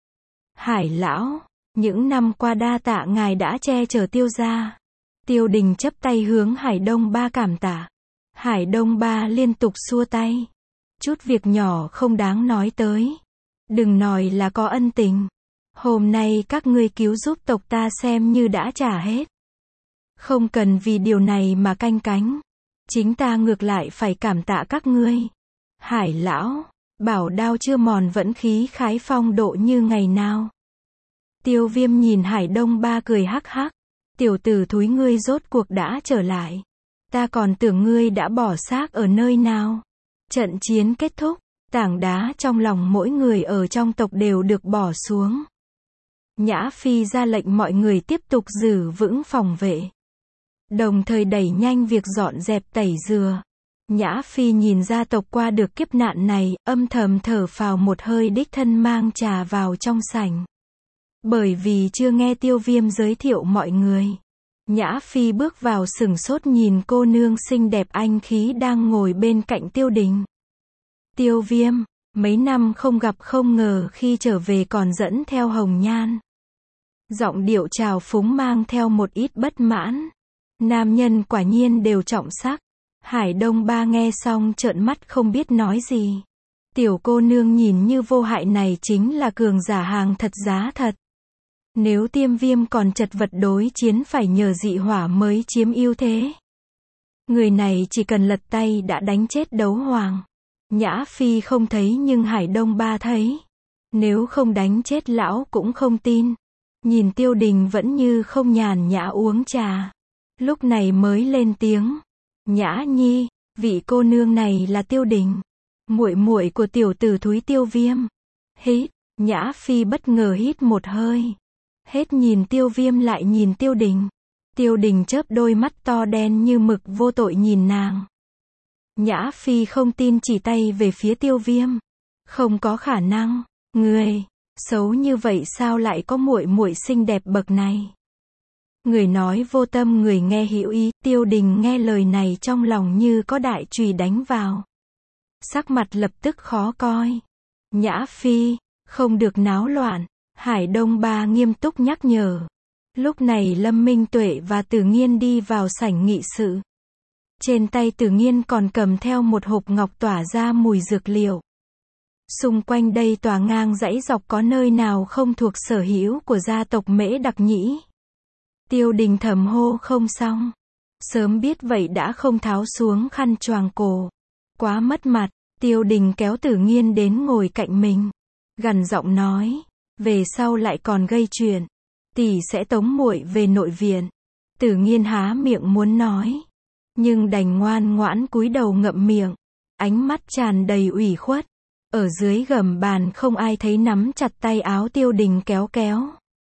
Hải lão, những năm qua đa tạ ngài đã che chở Tiêu gia. Tiêu Đình chắp tay hướng Hải Đông Ba cảm tạ. Hải Đông Ba liên tục xua tay. Chút việc nhỏ không đáng nói tới. Đừng nói là có ân tình. Hôm nay các ngươi cứu giúp tộc ta xem như đã trả hết. Không cần vì điều này mà canh cánh. Chính ta ngược lại phải cảm tạ các ngươi. Hải lão, bảo đao chưa mòn vẫn khí khái phong độ như ngày nào. Tiêu Viêm nhìn Hải Đông Ba cười hắc hắc. Tiểu tử thúi ngươi rốt cuộc đã trở lại. Ta còn tưởng ngươi đã bỏ xác ở nơi nào. Trận chiến kết thúc, tảng đá trong lòng mỗi người ở trong tộc đều được bỏ xuống. Nhã Phi ra lệnh mọi người tiếp tục giữ vững phòng vệ. Đồng thời đẩy nhanh việc dọn dẹp tẩy dừa. Nhã Phi nhìn gia tộc qua được kiếp nạn này, âm thầm thở phào một hơi đích thân mang trà vào trong sảnh. Bởi vì chưa nghe Tiêu Viêm giới thiệu mọi người. Nhã Phi bước vào sửng sốt nhìn cô nương xinh đẹp anh khí đang ngồi bên cạnh Tiêu Đình. Tiêu Viêm, mấy năm không gặp không ngờ khi trở về còn dẫn theo hồng nhan. Giọng điệu trào phúng mang theo một ít bất mãn. Nam nhân quả nhiên đều trọng sắc. Hải Đông Ba nghe xong trợn mắt không biết nói gì. Tiểu cô nương nhìn như vô hại này chính là cường giả hàng thật giá thật. Nếu Tiêm Viêm còn chật vật đối chiến phải nhờ dị hỏa mới chiếm ưu thế. Người này chỉ cần lật tay đã đánh chết đấu hoàng. Nhã Phi không thấy nhưng Hải Đông Ba thấy. Nếu không đánh chết lão cũng không tin. Nhìn Tiêu Đình vẫn như không nhàn nhã uống trà. Lúc này mới lên tiếng. Nhã Nhi, vị cô nương này là Tiêu Đình. Muội muội của tiểu tử thúi Tiêu Viêm. Hít, Nhã Phi bất ngờ hít một hơi. Hết nhìn Tiêu Viêm lại nhìn Tiêu Đình. Tiêu Đình chớp đôi mắt to đen như mực vô tội nhìn nàng. Nhã Phi không tin chỉ tay về phía Tiêu Viêm. Không có khả năng, người xấu như vậy sao lại có muội muội xinh đẹp bậc này. Người nói vô tâm người nghe hữu ý, Tiêu Đình nghe lời này trong lòng như có đại chùy đánh vào. Sắc mặt lập tức khó coi. Nhã Phi, không được náo loạn. Hải Đông Ba nghiêm túc nhắc nhở. Lúc này Lâm Minh Tuệ và Tử Nghiên đi vào sảnh nghị sự. Trên tay Tử Nghiên còn cầm theo một hộp ngọc tỏa ra mùi dược liệu. Xung quanh đây tỏa ngang dãy dọc có nơi nào không thuộc sở hữu của gia tộc Mễ Đặc Nhĩ. Tiêu Đình thầm hô không xong. Sớm biết vậy đã không tháo xuống khăn choàng cổ. Quá mất mặt. Tiêu Đình kéo Tử Nghiên đến ngồi cạnh mình. Gằn giọng nói. Về sau lại còn gây chuyện. Tỷ sẽ tống muội về nội viện. Tử Nghiên há miệng muốn nói. Nhưng đành ngoan ngoãn cúi đầu ngậm miệng. Ánh mắt tràn đầy ủy khuất. Ở dưới gầm bàn không ai thấy nắm chặt tay áo Tiêu Đình kéo kéo.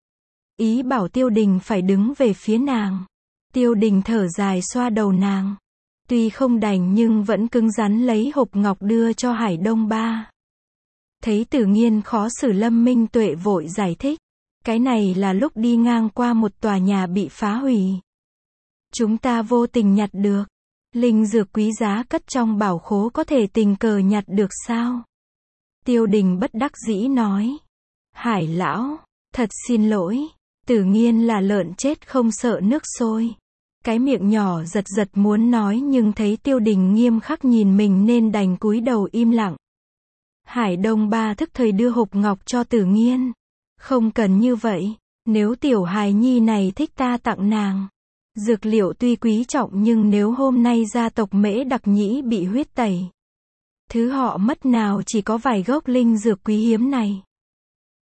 Ý bảo Tiêu Đình phải đứng về phía nàng. Tiêu Đình thở dài xoa đầu nàng. Tuy không đành nhưng vẫn cứng rắn lấy hộp ngọc đưa cho Hải Đông Ba. Thấy Tử Nghiên khó xử Lâm Minh Tuệ vội giải thích. Cái này là lúc đi ngang qua một tòa nhà bị phá hủy. Chúng ta vô tình nhặt được. Linh dược quý giá cất trong bảo khố có thể tình cờ nhặt được sao? Tiêu Đình bất đắc dĩ nói. Hải lão, thật xin lỗi. Tử Nghiên là lợn chết không sợ nước sôi. Cái miệng nhỏ giật giật muốn nói nhưng thấy Tiêu Đình nghiêm khắc nhìn mình nên đành cúi đầu im lặng. Hải Đông Ba thức thời đưa hộp ngọc cho Tử Nghiên. Không cần như vậy. Nếu tiểu hài nhi này thích ta tặng nàng. Dược liệu tuy quý trọng nhưng nếu hôm nay gia tộc Mễ Đặc Nhĩ bị huyết tẩy. Thứ họ mất nào chỉ có vài gốc linh dược quý hiếm này.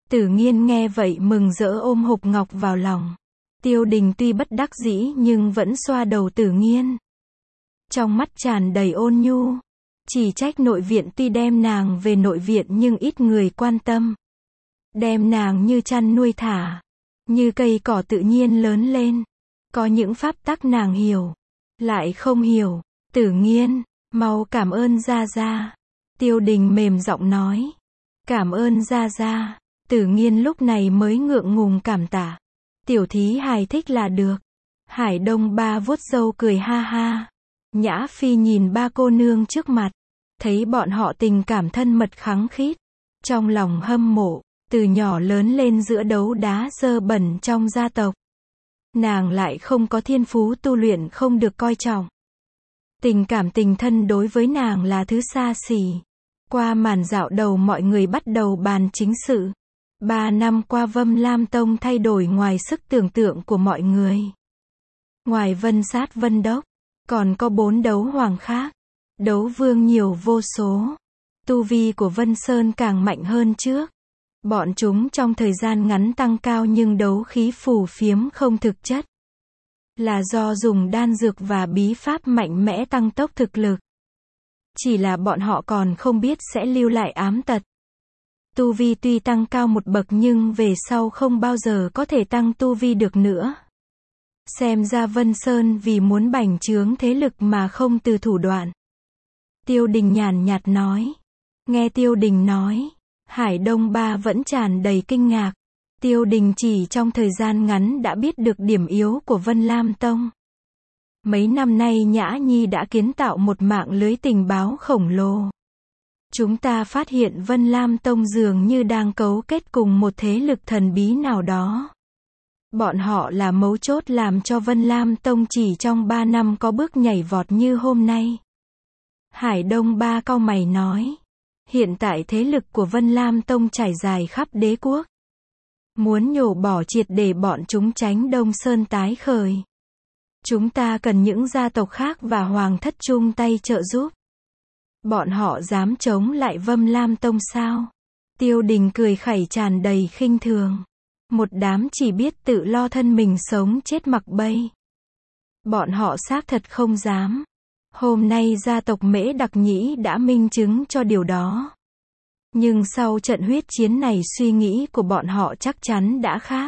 Tử Nghiên nghe vậy mừng rỡ ôm hộp ngọc vào lòng. Tiêu Đình tuy bất đắc dĩ nhưng vẫn xoa đầu Tử Nghiên. Trong mắt tràn đầy ôn nhu. Chỉ trách nội viện tuy đem nàng về nội viện nhưng ít người quan tâm. Đem nàng như chăn nuôi thả. Như cây cỏ tự nhiên lớn lên. Có những pháp tắc nàng hiểu. Lại không hiểu. Tử Nghiên, mau cảm ơn Gia Gia. Tiêu Đình mềm giọng nói. Cảm ơn Gia Gia. Tử Nghiên lúc này mới ngượng ngùng cảm tạ. Tiểu thí hài thích là được. Hải Đông Ba vuốt râu cười ha ha. Nhã Phi nhìn ba cô nương trước mặt. Thấy bọn họ tình cảm thân mật khăng khít. Trong lòng hâm mộ. Từ nhỏ lớn lên giữa đấu đá dơ bẩn trong gia tộc. Nàng lại không có thiên phú tu luyện không được coi trọng. Tình cảm tình thân đối với nàng là thứ xa xỉ. Qua màn dạo đầu mọi người bắt đầu bàn chính sự. 3 năm qua Vân Lam Tông thay đổi ngoài sức tưởng tượng của mọi người. Ngoài Vân Sát Vân Đốc, còn có 4 đấu hoàng khác. Đấu vương nhiều vô số. Tu vi của Vân Sơn càng mạnh hơn trước. Bọn chúng trong thời gian ngắn tăng cao nhưng đấu khí phù phiếm không thực chất. Là do dùng đan dược và bí pháp mạnh mẽ tăng tốc thực lực. Chỉ là bọn họ còn không biết sẽ lưu lại ám tật. Tu vi tuy tăng cao một bậc nhưng về sau không bao giờ có thể tăng tu vi được nữa. Xem ra Vân Sơn vì muốn bành trướng thế lực mà không từ thủ đoạn. Tiêu Đình nhàn nhạt nói. Nghe Tiêu Đình nói, Hải Đông Ba vẫn tràn đầy kinh ngạc. Tiêu Đình chỉ trong thời gian ngắn đã biết được điểm yếu của Vân Lam Tông. Mấy năm nay Nhã Nhi đã kiến tạo một mạng lưới tình báo khổng lồ. Chúng ta phát hiện Vân Lam Tông dường như đang cấu kết cùng một thế lực thần bí nào đó. Bọn họ là mấu chốt làm cho Vân Lam Tông chỉ trong 3 năm có bước nhảy vọt như hôm nay. Hải Đông Ba cau mày nói. Hiện tại thế lực của Vân Lam Tông trải dài khắp đế quốc. Muốn nhổ bỏ triệt để bọn chúng tránh Đông Sơn tái khởi. Chúng ta cần những gia tộc khác và hoàng thất chung tay trợ giúp. Bọn họ dám chống lại Vân Lam Tông sao? Tiêu Đình cười khẩy tràn đầy khinh thường. Một đám chỉ biết tự lo thân mình sống chết mặc bay. Bọn họ xác thật không dám. Hôm nay gia tộc Mễ Đặc Nhĩ đã minh chứng cho điều đó. Nhưng sau trận huyết chiến này suy nghĩ của bọn họ chắc chắn đã khác.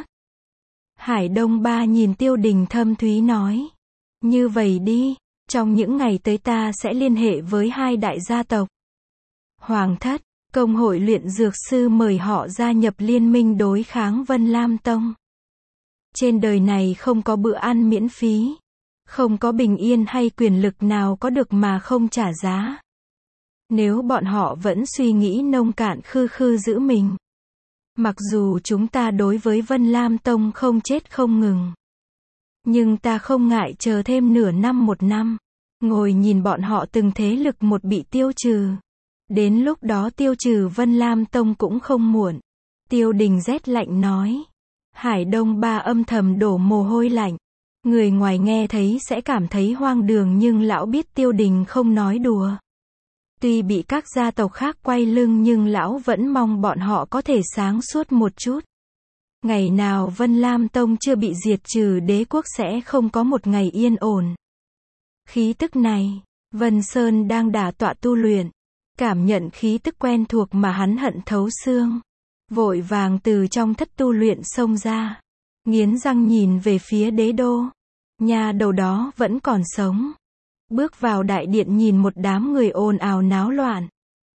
Hải Đông Ba nhìn Tiêu Đình thâm thúy nói. Như vậy đi, trong những ngày tới ta sẽ liên hệ với 2 đại gia tộc. Hoàng thất, công hội luyện dược sư mời họ gia nhập liên minh đối kháng Vân Lam Tông. Trên đời này không có bữa ăn miễn phí. Không có bình yên hay quyền lực nào có được mà không trả giá. Nếu bọn họ vẫn suy nghĩ nông cạn khư khư giữ mình. Mặc dù chúng ta đối với Vân Lam Tông không chết không ngừng. Nhưng ta không ngại chờ thêm nửa năm 1 năm. Ngồi nhìn bọn họ từng thế lực một bị tiêu trừ. Đến lúc đó tiêu trừ Vân Lam Tông cũng không muộn. Tiêu Đình rét lạnh nói. Hải Đông Ba âm thầm đổ mồ hôi lạnh. Người ngoài nghe thấy sẽ cảm thấy hoang đường nhưng lão biết Tiêu Đình không nói đùa. Tuy bị các gia tộc khác quay lưng nhưng lão vẫn mong bọn họ có thể sáng suốt một chút. Ngày nào Vân Lam Tông chưa bị diệt trừ đế quốc sẽ không có một ngày yên ổn. Khí tức này, Vân Sơn đang đả tọa tu luyện. Cảm nhận khí tức quen thuộc mà hắn hận thấu xương. Vội vàng từ trong thất tu luyện xông ra. Nghiến răng nhìn về phía đế đô. Nhà đầu đó vẫn còn sống. Bước vào đại điện nhìn một đám người ồn ào náo loạn.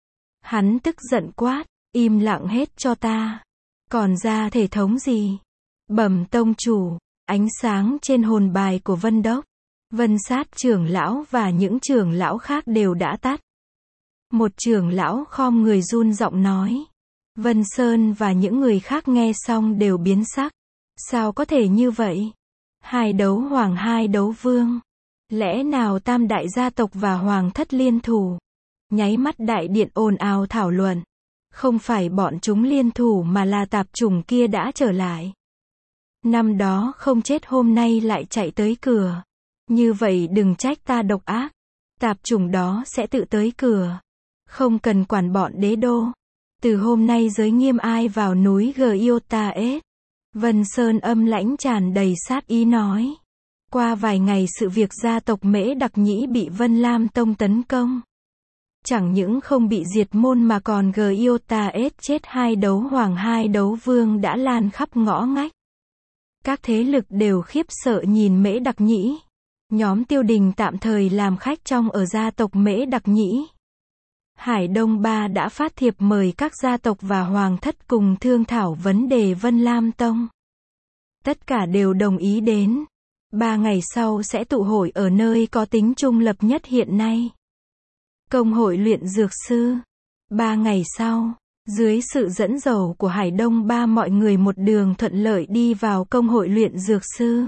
Hắn tức giận quát, im lặng hết cho ta. Còn ra thể thống gì? Bẩm tông chủ, ánh sáng trên hồn bài của Vân Đốc, Vân Sát trưởng lão và những trưởng lão khác đều đã tắt. Một trưởng lão khom người run giọng nói. Vân Sơn và những người khác nghe xong đều biến sắc. Sao có thể như vậy? 2 đấu hoàng 2 đấu vương. Lẽ nào tam đại gia tộc và hoàng thất liên thủ? Nháy mắt đại điện ồn ào thảo luận. Không phải bọn chúng liên thủ mà là tạp chủng kia đã trở lại. Năm đó không chết hôm nay lại chạy tới cửa. Như vậy đừng trách ta độc ác. Tạp chủng đó sẽ tự tới cửa. Không cần quản bọn đế đô. Từ hôm nay giới nghiêm ai vào núi Giotaes. Vân Sơn âm lãnh tràn đầy sát ý nói. Qua vài ngày sự việc gia tộc Mễ Đặc Nhĩ bị Vân Lam Tông tấn công. Chẳng những không bị diệt môn mà còn Giotaes chết 2 đấu hoàng 2 đấu vương đã lan khắp ngõ ngách. Các thế lực đều khiếp sợ nhìn Mễ Đặc Nhĩ. Nhóm Tiêu Đình tạm thời làm khách trong ở gia tộc Mễ Đặc Nhĩ. Hải Đông Ba đã phát thiệp mời các gia tộc và hoàng thất cùng thương thảo vấn đề Vân Lam Tông. Tất cả đều đồng ý đến. 3 ngày sau sẽ tụ hội ở nơi có tính trung lập nhất hiện nay. Công hội luyện dược sư. 3 ngày sau, dưới sự dẫn dầu của Hải Đông Ba mọi người một đường thuận lợi đi vào công hội luyện dược sư.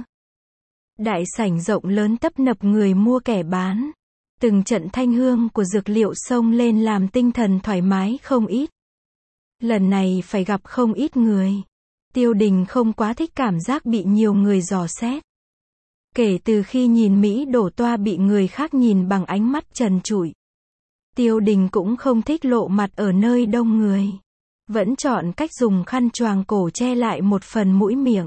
Đại sảnh rộng lớn tấp nập người mua kẻ bán. Từng trận thanh hương của dược liệu xông lên làm tinh thần thoải mái không ít. Lần này phải gặp không ít người. Tiêu Đình không quá thích cảm giác bị nhiều người dò xét. Kể từ khi nhìn Mỹ Đổ Toa bị người khác nhìn bằng ánh mắt trần trụi. Tiêu Đình cũng không thích lộ mặt ở nơi đông người. Vẫn chọn cách dùng khăn choàng cổ che lại một phần mũi miệng.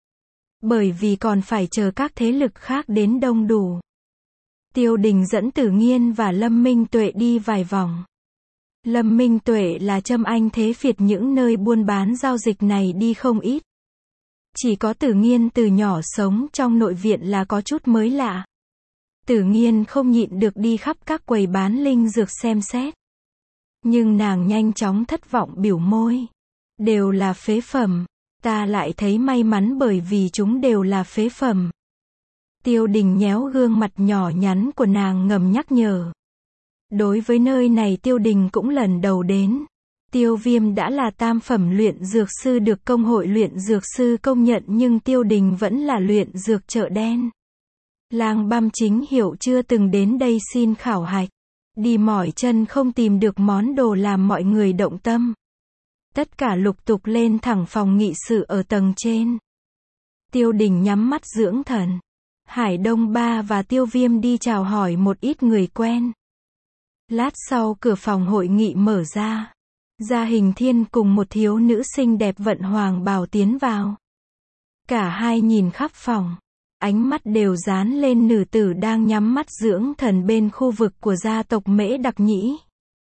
Bởi vì còn phải chờ các thế lực khác đến đông đủ. Tiêu Đình dẫn Tử Nghiên và Lâm Minh Tuệ đi vài vòng. Lâm Minh Tuệ là châm anh thế phiệt những nơi buôn bán giao dịch này đi không ít. Chỉ có Tử Nghiên từ nhỏ sống trong nội viện là có chút mới lạ. Tử Nghiên không nhịn được đi khắp các quầy bán linh dược xem xét. Nhưng nàng nhanh chóng thất vọng biểu môi. Đều là phế phẩm. Ta lại thấy may mắn bởi vì chúng đều là phế phẩm. Tiêu Đình nhéo gương mặt nhỏ nhắn của nàng ngầm nhắc nhở. Đối với nơi này Tiêu Đình cũng lần đầu đến. Tiêu Viêm đã là tam phẩm luyện dược sư được công hội luyện dược sư công nhận nhưng Tiêu Đình vẫn là luyện dược chợ đen. Lang Băm chính hiệu chưa từng đến đây xin khảo hạch. Đi mỏi chân không tìm được món đồ làm mọi người động tâm. Tất cả lục tục lên thẳng phòng nghị sự ở tầng trên. Tiêu Đình nhắm mắt dưỡng thần. Hải Đông Ba và Tiêu Viêm đi chào hỏi một ít người quen. Lát sau cửa phòng hội nghị mở ra. Gia Hình Thiên cùng một thiếu nữ xinh đẹp vận hoàng bào tiến vào. Cả hai nhìn khắp phòng. Ánh mắt đều dán lên nữ tử đang nhắm mắt dưỡng thần bên khu vực của gia tộc Mễ Đặc Nhĩ.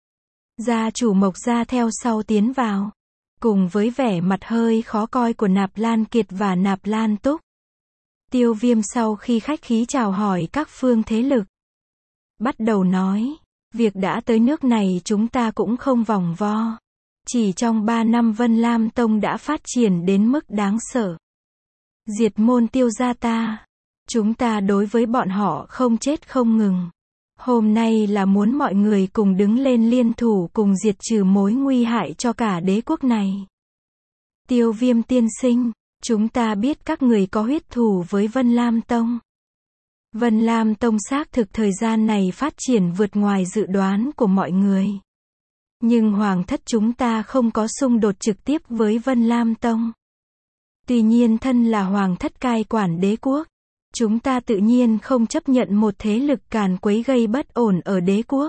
Gia chủ Mộc Gia theo sau tiến vào. Cùng với vẻ mặt hơi khó coi của Nạp Lan Kiệt và Nạp Lan Túc. Tiêu Viêm sau khi khách khí chào hỏi các phương thế lực. Bắt đầu nói. Việc đã tới nước này chúng ta cũng không vòng vo. Chỉ trong 3 năm Vân Lam Tông đã phát triển đến mức đáng sợ. Diệt môn Tiêu gia ta. Chúng ta đối với bọn họ không chết không ngừng. Hôm nay là muốn mọi người cùng đứng lên liên thủ cùng diệt trừ mối nguy hại cho cả đế quốc này. Tiêu Viêm tiên sinh, chúng ta biết các người có huyết thù với Vân Lam Tông. Vân Lam Tông xác thực thời gian này phát triển vượt ngoài dự đoán của mọi người. Nhưng hoàng thất chúng ta không có xung đột trực tiếp với Vân Lam Tông. Tuy nhiên thân là hoàng thất cai quản đế quốc. Chúng ta tự nhiên không chấp nhận một thế lực càn quấy gây bất ổn ở đế quốc.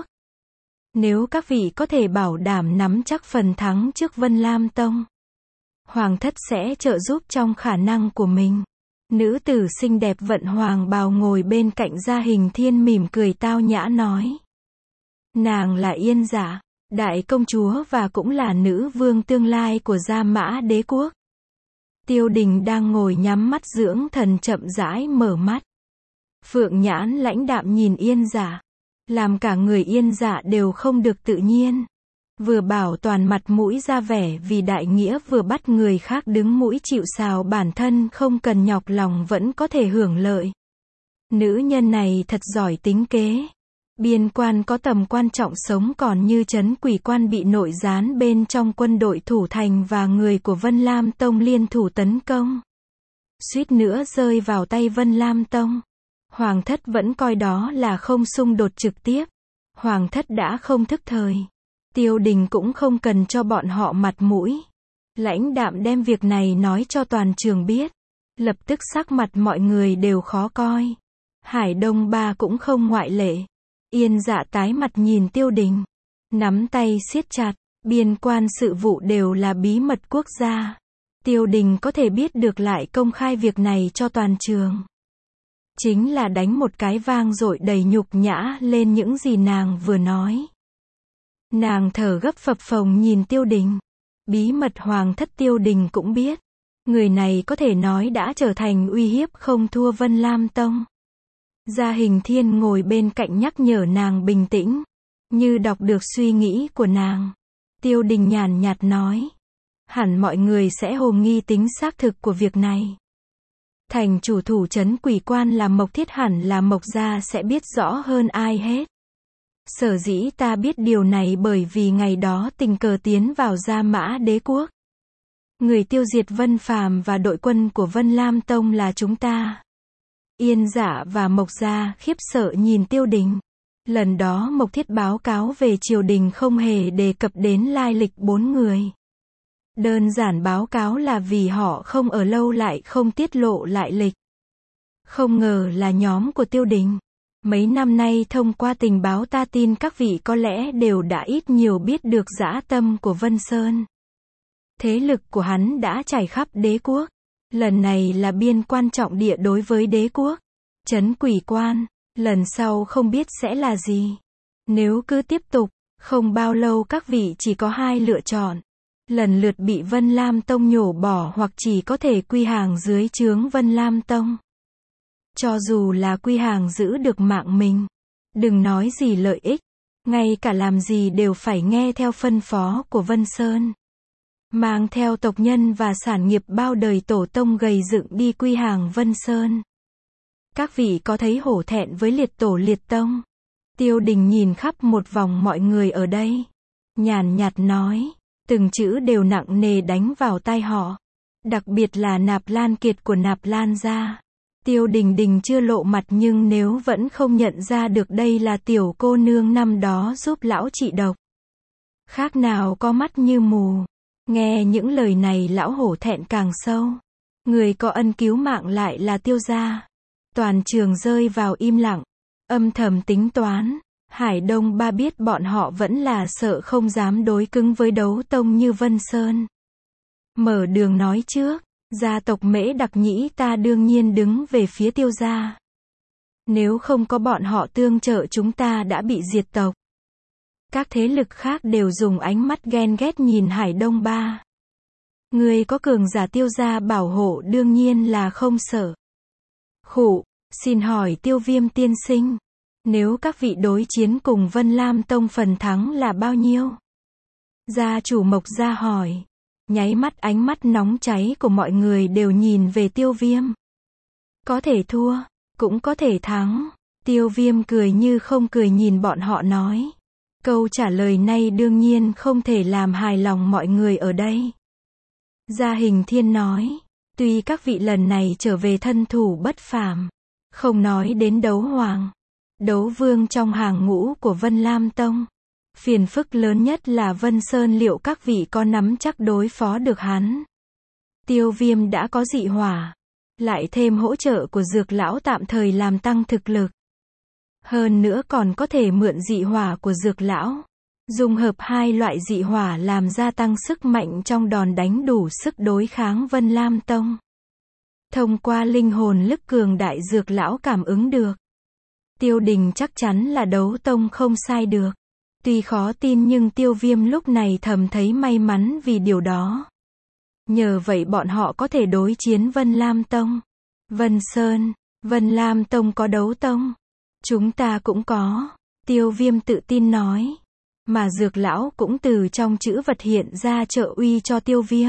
Nếu các vị có thể bảo đảm nắm chắc phần thắng trước Vân Lam Tông, hoàng thất sẽ trợ giúp trong khả năng của mình. Nữ tử xinh đẹp vận hoàng bào ngồi bên cạnh Gia Hình Thiên mỉm cười tao nhã nói. Nàng là Yên Dạ, đại công chúa và cũng là nữ vương tương lai của Gia Mã đế quốc. Tiêu Đình đang ngồi nhắm mắt dưỡng thần chậm rãi mở mắt. Phượng nhãn lãnh đạm nhìn Yên Dạ. Làm cả người Yên Dạ đều không được tự nhiên. Vừa bảo toàn mặt mũi ra vẻ vì đại nghĩa vừa bắt người khác đứng mũi chịu sào bản thân không cần nhọc lòng vẫn có thể hưởng lợi. Nữ nhân này thật giỏi tính kế. Biên quan có tầm quan trọng sống còn như trấn quỷ quan bị nội gián bên trong quân đội thủ thành và người của Vân Lam Tông liên thủ tấn công. Suýt nữa rơi vào tay Vân Lam Tông. Hoàng thất vẫn coi đó là không xung đột trực tiếp. Hoàng thất đã không thức thời. Tiêu Đình cũng không cần cho bọn họ mặt mũi. Lãnh đạm đem việc này nói cho toàn trường biết. Lập tức sắc mặt mọi người đều khó coi. Hải Đông Ba cũng không ngoại lệ. Yên Dạ tái mặt nhìn Tiêu Đình. Nắm tay siết chặt. Biên quan sự vụ đều là bí mật quốc gia. Tiêu Đình có thể biết được lại công khai việc này cho toàn trường. Chính là đánh một cái vang dội đầy nhục nhã lên những gì nàng vừa nói. Nàng thở gấp phập phồng nhìn Tiêu Đình. Bí mật hoàng thất Tiêu Đình cũng biết. Người này có thể nói đã trở thành uy hiếp không thua Vân Lam Tông. Gia Hình Thiên ngồi bên cạnh nhắc nhở nàng bình tĩnh. Như đọc được suy nghĩ của nàng. Tiêu Đình nhàn nhạt nói. Hẳn mọi người sẽ hồ nghi tính xác thực của việc này. Thành chủ thủ trấn Quỷ Quan là Mộc Thiết, hẳn là Mộc gia sẽ biết rõ hơn ai hết. Sở dĩ ta biết điều này bởi vì ngày đó tình cờ tiến vào Gia Mã Đế quốc. Người tiêu diệt Vân Phàm và đội quân của Vân Lam Tông là chúng ta. Yên Dạ và Mộc gia khiếp sợ nhìn Tiêu Đình. Lần đó Mộc Thiết báo cáo về triều đình không hề đề cập đến lai lịch 4 người. Đơn giản báo cáo là vì họ không ở lâu lại không tiết lộ lại lịch. Không ngờ là nhóm của Tiêu Đình. Mấy năm nay thông qua tình báo ta tin các vị có lẽ đều đã ít nhiều biết được dã tâm của Vân Sơn. Thế lực của hắn đã trải khắp đế quốc. Lần này là biên quan trọng địa đối với đế quốc. Trấn Quỷ Quan, lần sau không biết sẽ là gì. Nếu cứ tiếp tục, không bao lâu các vị chỉ có 2 lựa chọn. Lần lượt bị Vân Lam Tông nhổ bỏ hoặc chỉ có thể quy hàng dưới trướng Vân Lam Tông. Cho dù là quy hàng giữ được mạng mình, đừng nói gì lợi ích, ngay cả làm gì đều phải nghe theo phân phó của Vân Sơn. Mang theo tộc nhân và sản nghiệp bao đời tổ tông gầy dựng đi quy hàng Vân Sơn. Các vị có thấy hổ thẹn với liệt tổ liệt tông? Tiêu Đình nhìn khắp một vòng mọi người ở đây. Nhàn nhạt nói. Từng chữ đều nặng nề đánh vào tai họ. Đặc biệt là Nạp Lan Kiệt của Nạp Lan gia. Tiêu Đình chưa lộ mặt nhưng nếu vẫn không nhận ra được đây là tiểu cô nương năm đó giúp lão trị độc. Khác nào có mắt như mù. Nghe những lời này lão hổ thẹn càng sâu. Người có ân cứu mạng lại là Tiêu gia. Toàn trường rơi vào im lặng. Âm thầm tính toán. Hải Đông Ba biết bọn họ vẫn là sợ không dám đối cứng với đấu tông như Vân Sơn. Mở đường nói trước, gia tộc Mễ Đặc Nhĩ ta đương nhiên đứng về phía Tiêu gia. Nếu không có bọn họ tương trợ chúng ta đã bị diệt tộc. Các thế lực khác đều dùng ánh mắt ghen ghét nhìn Hải Đông Ba. Người có cường giả Tiêu gia bảo hộ đương nhiên là không sợ. Khụ, xin hỏi Tiêu Viêm tiên sinh. Nếu các vị đối chiến cùng Vân Lam Tông phần thắng là bao nhiêu? Gia chủ Mộc gia hỏi. Nháy mắt ánh mắt nóng cháy của mọi người đều nhìn về Tiêu Viêm. Có thể thua, cũng có thể thắng. Tiêu Viêm cười như không cười nhìn bọn họ nói. Câu trả lời này đương nhiên không thể làm hài lòng mọi người ở đây. Gia Hình Thiên nói. Tuy các vị lần này trở về thân thủ bất phàm. Không nói đến đấu hoàng. Đấu vương trong hàng ngũ của Vân Lam Tông. Phiền phức lớn nhất là Vân Sơn liệu các vị có nắm chắc đối phó được hắn. Tiêu Viêm đã có dị hỏa. Lại thêm hỗ trợ của dược lão tạm thời làm tăng thực lực. Hơn nữa còn có thể mượn dị hỏa của dược lão. Dung hợp 2 loại dị hỏa làm gia tăng sức mạnh trong đòn đánh đủ sức đối kháng Vân Lam Tông. Thông qua linh hồn lực cường đại dược lão cảm ứng được. Tiêu Đình chắc chắn là đấu tông không sai được. Tuy khó tin nhưng Tiêu Viêm lúc này thầm thấy may mắn vì điều đó. Nhờ vậy bọn họ có thể đối chiến Vân Lam Tông. Vân Sơn, Vân Lam Tông có đấu tông. Chúng ta cũng có. Tiêu Viêm tự tin nói. Mà dược lão cũng từ trong chữ vật hiện ra trợ uy cho Tiêu Viêm.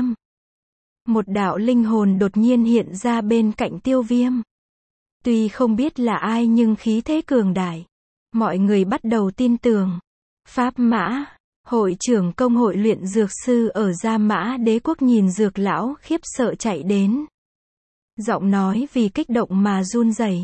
Một đạo linh hồn đột nhiên hiện ra bên cạnh Tiêu Viêm. Tuy không biết là ai nhưng khí thế cường đại. Mọi người bắt đầu tin tưởng. Pháp Mã, hội trưởng công hội luyện dược sư ở Gia Mã Đế quốc nhìn dược lão khiếp sợ chạy đến. Giọng nói vì kích động mà run rẩy.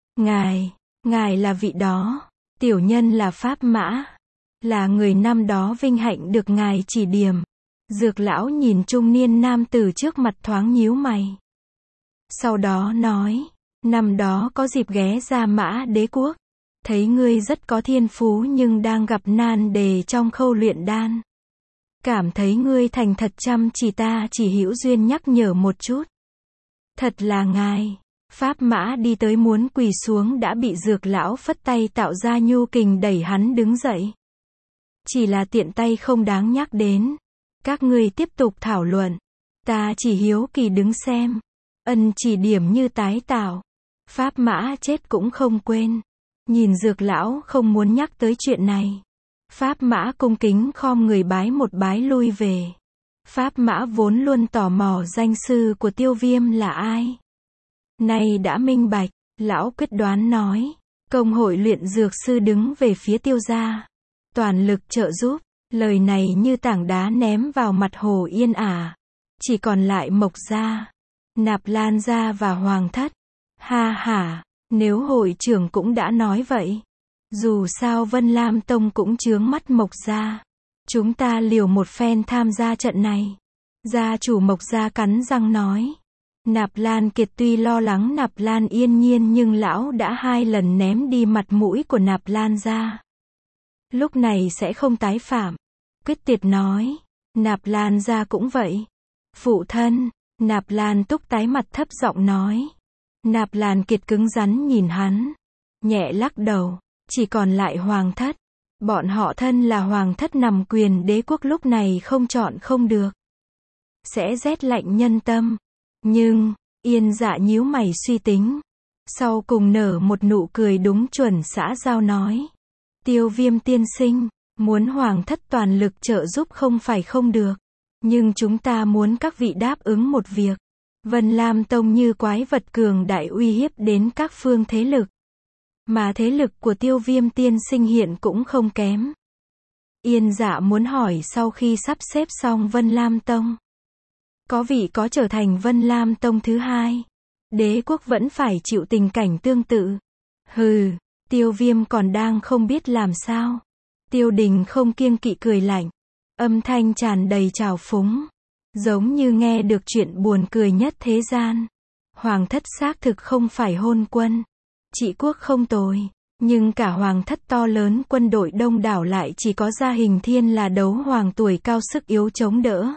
Ngài là vị đó. Tiểu nhân là Pháp Mã. Là người năm đó vinh hạnh được ngài chỉ điểm. Dược lão nhìn trung niên nam tử trước mặt thoáng nhíu mày. Sau đó nói. Năm đó có dịp ghé Gia Mã Đế quốc. Thấy ngươi rất có thiên phú nhưng đang gặp nan đề trong khâu luyện đan. Cảm thấy ngươi thành thật chăm chỉ, ta chỉ hữu duyên nhắc nhở một chút. Thật là ngài. Pháp Mã đi tới muốn quỳ xuống đã bị Dược lão phất tay tạo ra nhu kình đẩy hắn đứng dậy. Chỉ là tiện tay không đáng nhắc đến. Các ngươi tiếp tục thảo luận. Ta chỉ hiếu kỳ đứng xem. Ân chỉ điểm như tái tạo. Pháp Mã chết cũng không quên. Nhìn Dược lão không muốn nhắc tới chuyện này. Pháp Mã cung kính khom người bái một bái lui về. Pháp Mã vốn luôn tò mò danh sư của Tiêu Viêm là ai. Nay đã minh bạch, lão quyết đoán nói. Công hội luyện dược sư đứng về phía Tiêu gia. Toàn lực trợ giúp. Lời này như tảng đá ném vào mặt Hồ Yên Ả. Chỉ còn lại Mộc gia, Nạp Lan gia và Hoàng thất. Ha ha, nếu hội trưởng cũng đã nói vậy. Dù sao Vân Lam Tông cũng chướng mắt Mộc gia. Chúng ta liều một phen tham gia trận này. Gia chủ Mộc gia cắn răng nói. Nạp Lan Kiệt tuy lo lắng Nạp Lan Yên Nhiên nhưng lão đã 2 lần ném đi mặt mũi của Nạp Lan gia. Lúc này sẽ không tái phạm. Quyết Tiệt nói. Nạp Lan gia cũng vậy. Phụ thân. Nạp Lan Túc tái mặt thấp giọng nói. Nạp Lan Kiệt cứng rắn nhìn hắn. Nhẹ lắc đầu. Chỉ còn lại Hoàng thất. Bọn họ thân là Hoàng thất nằm quyền đế quốc lúc này không chọn không được. Sẽ rét lạnh nhân tâm. Nhưng, Yên Dạ nhíu mày suy tính. Sau cùng nở một nụ cười đúng chuẩn xã giao nói. Tiêu Viêm tiên sinh, muốn Hoàng thất toàn lực trợ giúp không phải không được. Nhưng chúng ta muốn các vị đáp ứng một việc. Vân Lam Tông như quái vật cường đại uy hiếp đến các phương thế lực. Mà thế lực của Tiêu Viêm tiên sinh hiện cũng không kém. Yên Dạ muốn hỏi sau khi sắp xếp xong Vân Lam Tông. Có vị có trở thành Vân Lam Tông thứ 2. Đế quốc vẫn phải chịu tình cảnh tương tự. Hừ, Tiêu Viêm còn đang không biết làm sao. Tiêu Đình không kiêng kỵ cười lạnh. Âm thanh tràn đầy trào phúng. Giống như nghe được chuyện buồn cười nhất thế gian. Hoàng thất xác thực không phải hôn quân. Trị quốc không tồi. Nhưng cả Hoàng thất to lớn quân đội đông đảo lại chỉ có Gia Hình Thiên là đấu hoàng tuổi cao sức yếu chống đỡ.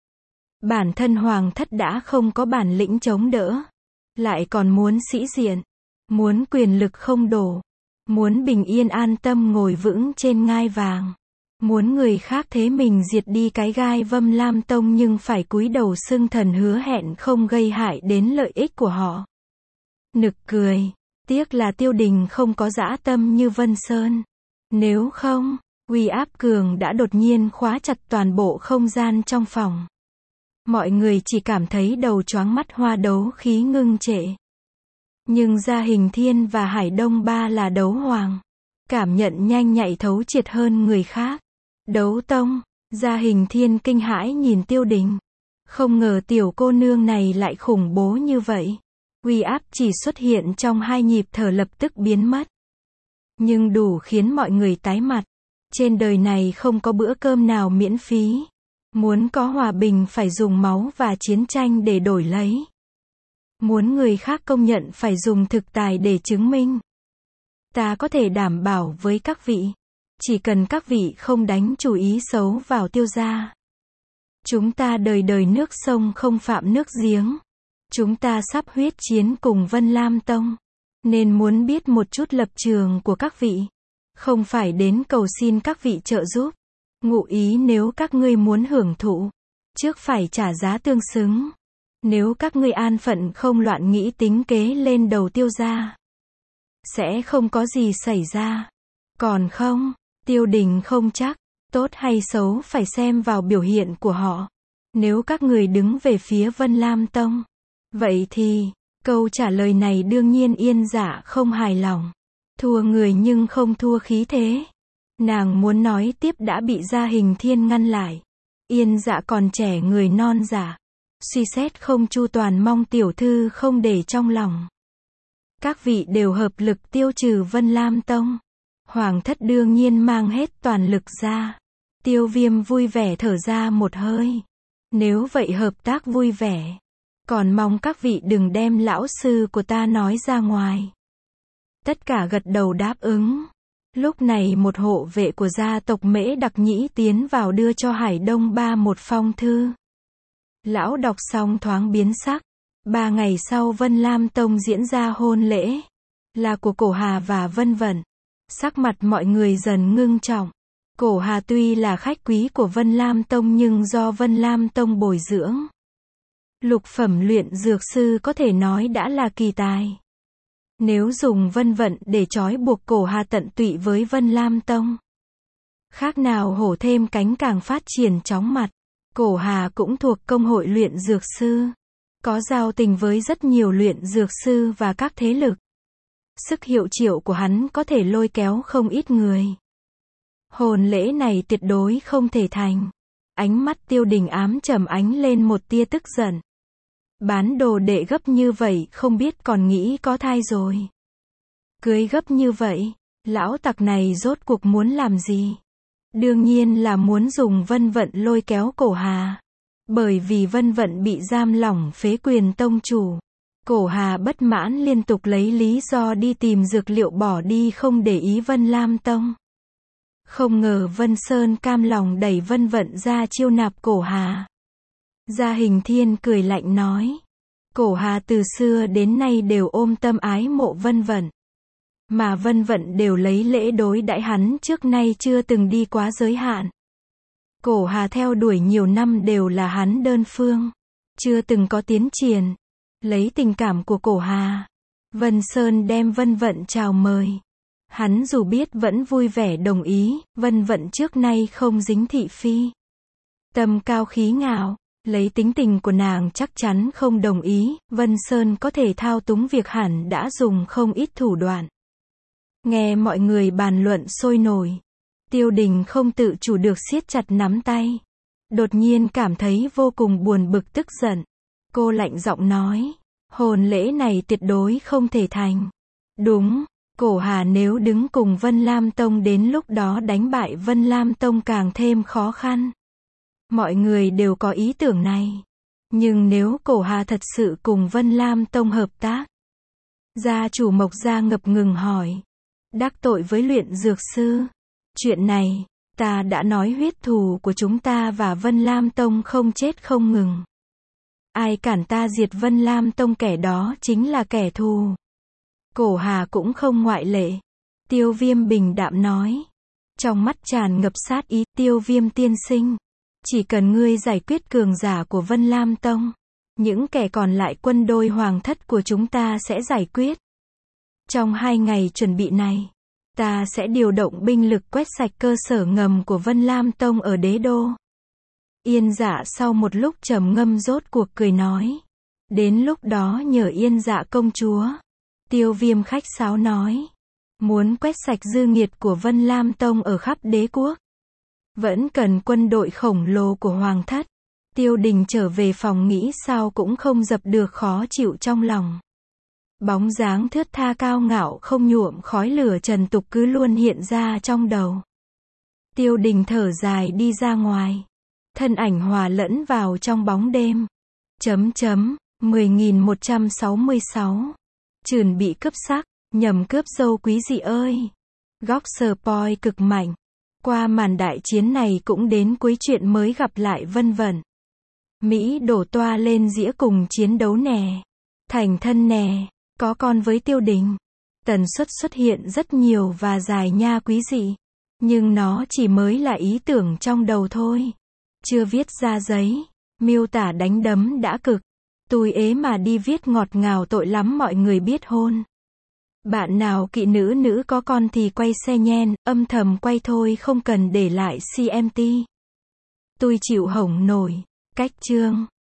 Bản thân Hoàng thất đã không có bản lĩnh chống đỡ. Lại còn muốn sĩ diện. Muốn quyền lực không đổ. Muốn bình yên an tâm ngồi vững trên ngai vàng. Muốn người khác thế mình diệt đi cái gai Vân Lam Tông nhưng phải cúi đầu xưng thần hứa hẹn không gây hại đến lợi ích của họ. Nực cười. Tiếc là Tiêu Đình không có dã tâm như Vân Sơn. Nếu không, uy áp cường đã đột nhiên khóa chặt toàn bộ không gian trong phòng. Mọi người chỉ cảm thấy đầu choáng mắt hoa đấu khí ngưng trệ. Nhưng Gia Hình Thiên và Hải Đông Ba là đấu hoàng. Cảm nhận nhanh nhạy thấu triệt hơn người khác. Đấu tông, Gia Hình Thiên kinh hãi nhìn Tiêu Đình. Không ngờ tiểu cô nương này lại khủng bố như vậy. Uy áp chỉ xuất hiện trong 2 nhịp thở lập tức biến mất. Nhưng đủ khiến mọi người tái mặt. Trên đời này không có bữa cơm nào miễn phí. Muốn có hòa bình phải dùng máu và chiến tranh để đổi lấy. Muốn người khác công nhận phải dùng thực tài để chứng minh. Ta có thể đảm bảo với các vị. Chỉ cần các vị không đánh chủ ý xấu vào Tiêu gia. Chúng ta đời đời nước sông không phạm nước giếng. Chúng ta sắp huyết chiến cùng Vân Lam Tông. Nên muốn biết một chút lập trường của các vị. Không phải đến cầu xin các vị trợ giúp. Ngụ ý nếu các ngươi muốn hưởng thụ. Trước phải trả giá tương xứng. Nếu các ngươi an phận không loạn nghĩ tính kế lên đầu Tiêu gia. Sẽ không có gì xảy ra. Còn không, Tiêu Đình không chắc. Tốt hay xấu phải xem vào biểu hiện của họ. Nếu các người đứng về phía Vân Lam Tông. Vậy thì, câu trả lời này đương nhiên Yên Dạ không hài lòng. Thua người nhưng không thua khí thế. Nàng muốn nói tiếp đã bị Gia Hình Thiên ngăn lại. Yên Dạ còn trẻ người non dạ. Suy xét không chu toàn mong tiểu thư không để trong lòng. Các vị đều hợp lực tiêu trừ Vân Lam Tông. Hoàng thất đương nhiên mang hết toàn lực ra. Tiêu Viêm vui vẻ thở ra một hơi. Nếu vậy hợp tác vui vẻ. Còn mong các vị đừng đem lão sư của ta nói ra ngoài. Tất cả gật đầu đáp ứng. Lúc này một hộ vệ của gia tộc Mễ Đặc Nhĩ tiến vào đưa cho Hải Đông Ba một phong thư. Lão đọc xong thoáng biến sắc. 3 ngày sau Vân Lam Tông diễn ra hôn lễ. Là của Cổ Hà và Vân Vận. Sắc mặt mọi người dần ngưng trọng. Cổ Hà tuy là khách quý của Vân Lam Tông nhưng do Vân Lam Tông bồi dưỡng. Lục phẩm luyện dược sư có thể nói đã là kỳ tài. Nếu dùng Vân Vận để trói buộc Cổ Hà tận tụy với Vân Lam Tông. Khác nào hổ thêm cánh càng phát triển chóng mặt. Cổ Hà cũng thuộc công hội luyện dược sư. Có giao tình với rất nhiều luyện dược sư và các thế lực. Sức hiệu triệu của hắn có thể lôi kéo không ít người. Hôn lễ này tuyệt đối không thể thành. Ánh mắt Tiêu Đình ám trầm ánh lên một tia tức giận. Bán đồ đệ gấp như vậy không biết còn nghĩ có thai rồi. Cưới gấp như vậy, lão tặc này rốt cuộc muốn làm gì? Đương nhiên là muốn dùng Vân Vận lôi kéo Cổ Hà. Bởi vì Vân Vận bị giam lỏng phế quyền tông chủ. Cổ Hà bất mãn liên tục lấy lý do đi tìm dược liệu bỏ đi không để ý Vân Lam Tông. Không ngờ Vân Sơn cam lòng đẩy Vân Vận ra chiêu nạp Cổ Hà. Gia Hình Thiên cười lạnh nói. Cổ Hà từ xưa đến nay đều ôm tâm ái mộ Vân Vận. Mà Vân Vận đều lấy lễ đối đãi hắn trước nay chưa từng đi quá giới hạn. Cổ Hà theo đuổi nhiều năm đều là hắn đơn phương. Chưa từng có tiến triển. Lấy tình cảm của Cổ Hà. Vân Sơn đem Vân Vận chào mời. Hắn dù biết vẫn vui vẻ đồng ý, Vân Vận trước nay không dính thị phi. Tâm cao khí ngạo, lấy tính tình của nàng chắc chắn không đồng ý, Vân Sơn có thể thao túng việc hẳn đã dùng không ít thủ đoạn. Nghe mọi người bàn luận sôi nổi. Tiêu Đình không tự chủ được siết chặt nắm tay. Đột nhiên cảm thấy vô cùng buồn bực tức giận. Cô lạnh giọng nói, hôn lễ này tuyệt đối không thể thành. Đúng, Cổ Hà nếu đứng cùng Vân Lam Tông đến lúc đó đánh bại Vân Lam Tông càng thêm khó khăn. Mọi người đều có ý tưởng này. Nhưng nếu Cổ Hà thật sự cùng Vân Lam Tông hợp tác. Gia chủ Mộc Gia ngập ngừng hỏi. Đắc tội với luyện dược sư. Chuyện này, ta đã nói huyết thù của chúng ta và Vân Lam Tông không chết không ngừng. Ai cản ta diệt Vân Lam Tông kẻ đó chính là kẻ thù. Cổ Hà cũng không ngoại lệ. Tiêu Viêm bình đạm nói. Trong mắt tràn ngập sát ý, Tiêu Viêm tiên sinh. Chỉ cần ngươi giải quyết cường giả của Vân Lam Tông. Những kẻ còn lại quân đôi hoàng thất của chúng ta sẽ giải quyết. Trong 2 ngày chuẩn bị này, ta sẽ điều động binh lực quét sạch cơ sở ngầm của Vân Lam Tông ở đế đô. Yên Dạ sau một lúc trầm ngâm rốt cuộc cười nói. Đến lúc đó nhờ Yên Dạ công chúa. Tiêu Viêm khách sáo nói. Muốn quét sạch dư nghiệt của Vân Lam Tông ở khắp đế quốc. Vẫn cần quân đội khổng lồ của hoàng thất. Tiêu Đình trở về phòng nghĩ sao cũng không dập được khó chịu trong lòng. Bóng dáng thướt tha cao ngạo không nhuộm khói lửa trần tục cứ luôn hiện ra trong đầu. Tiêu Đình thở dài đi ra ngoài. Thân ảnh hòa lẫn vào trong bóng đêm. 10.166 Trườn bị cướp sắc, nhầm cướp dâu quý dị ơi. Góc spoil cực mạnh. Qua màn đại chiến này cũng đến cuối chuyện mới gặp lại Vân Vận. Mỹ đổ toa lên dĩa cùng chiến đấu nè. Thành thân nè. Có con với Tiêu Đình. Tần suất xuất hiện rất nhiều và dài nha quý dị. Nhưng nó chỉ mới là ý tưởng trong đầu thôi. Chưa viết ra giấy. Miêu tả đánh đấm đã cực. Tui ế mà đi viết ngọt ngào tội lắm mọi người biết hôn. Bạn nào kỵ nữ có con thì quay xe nhen, âm thầm quay thôi không cần để lại CMT. Tui chịu hổng nổi. Cách chương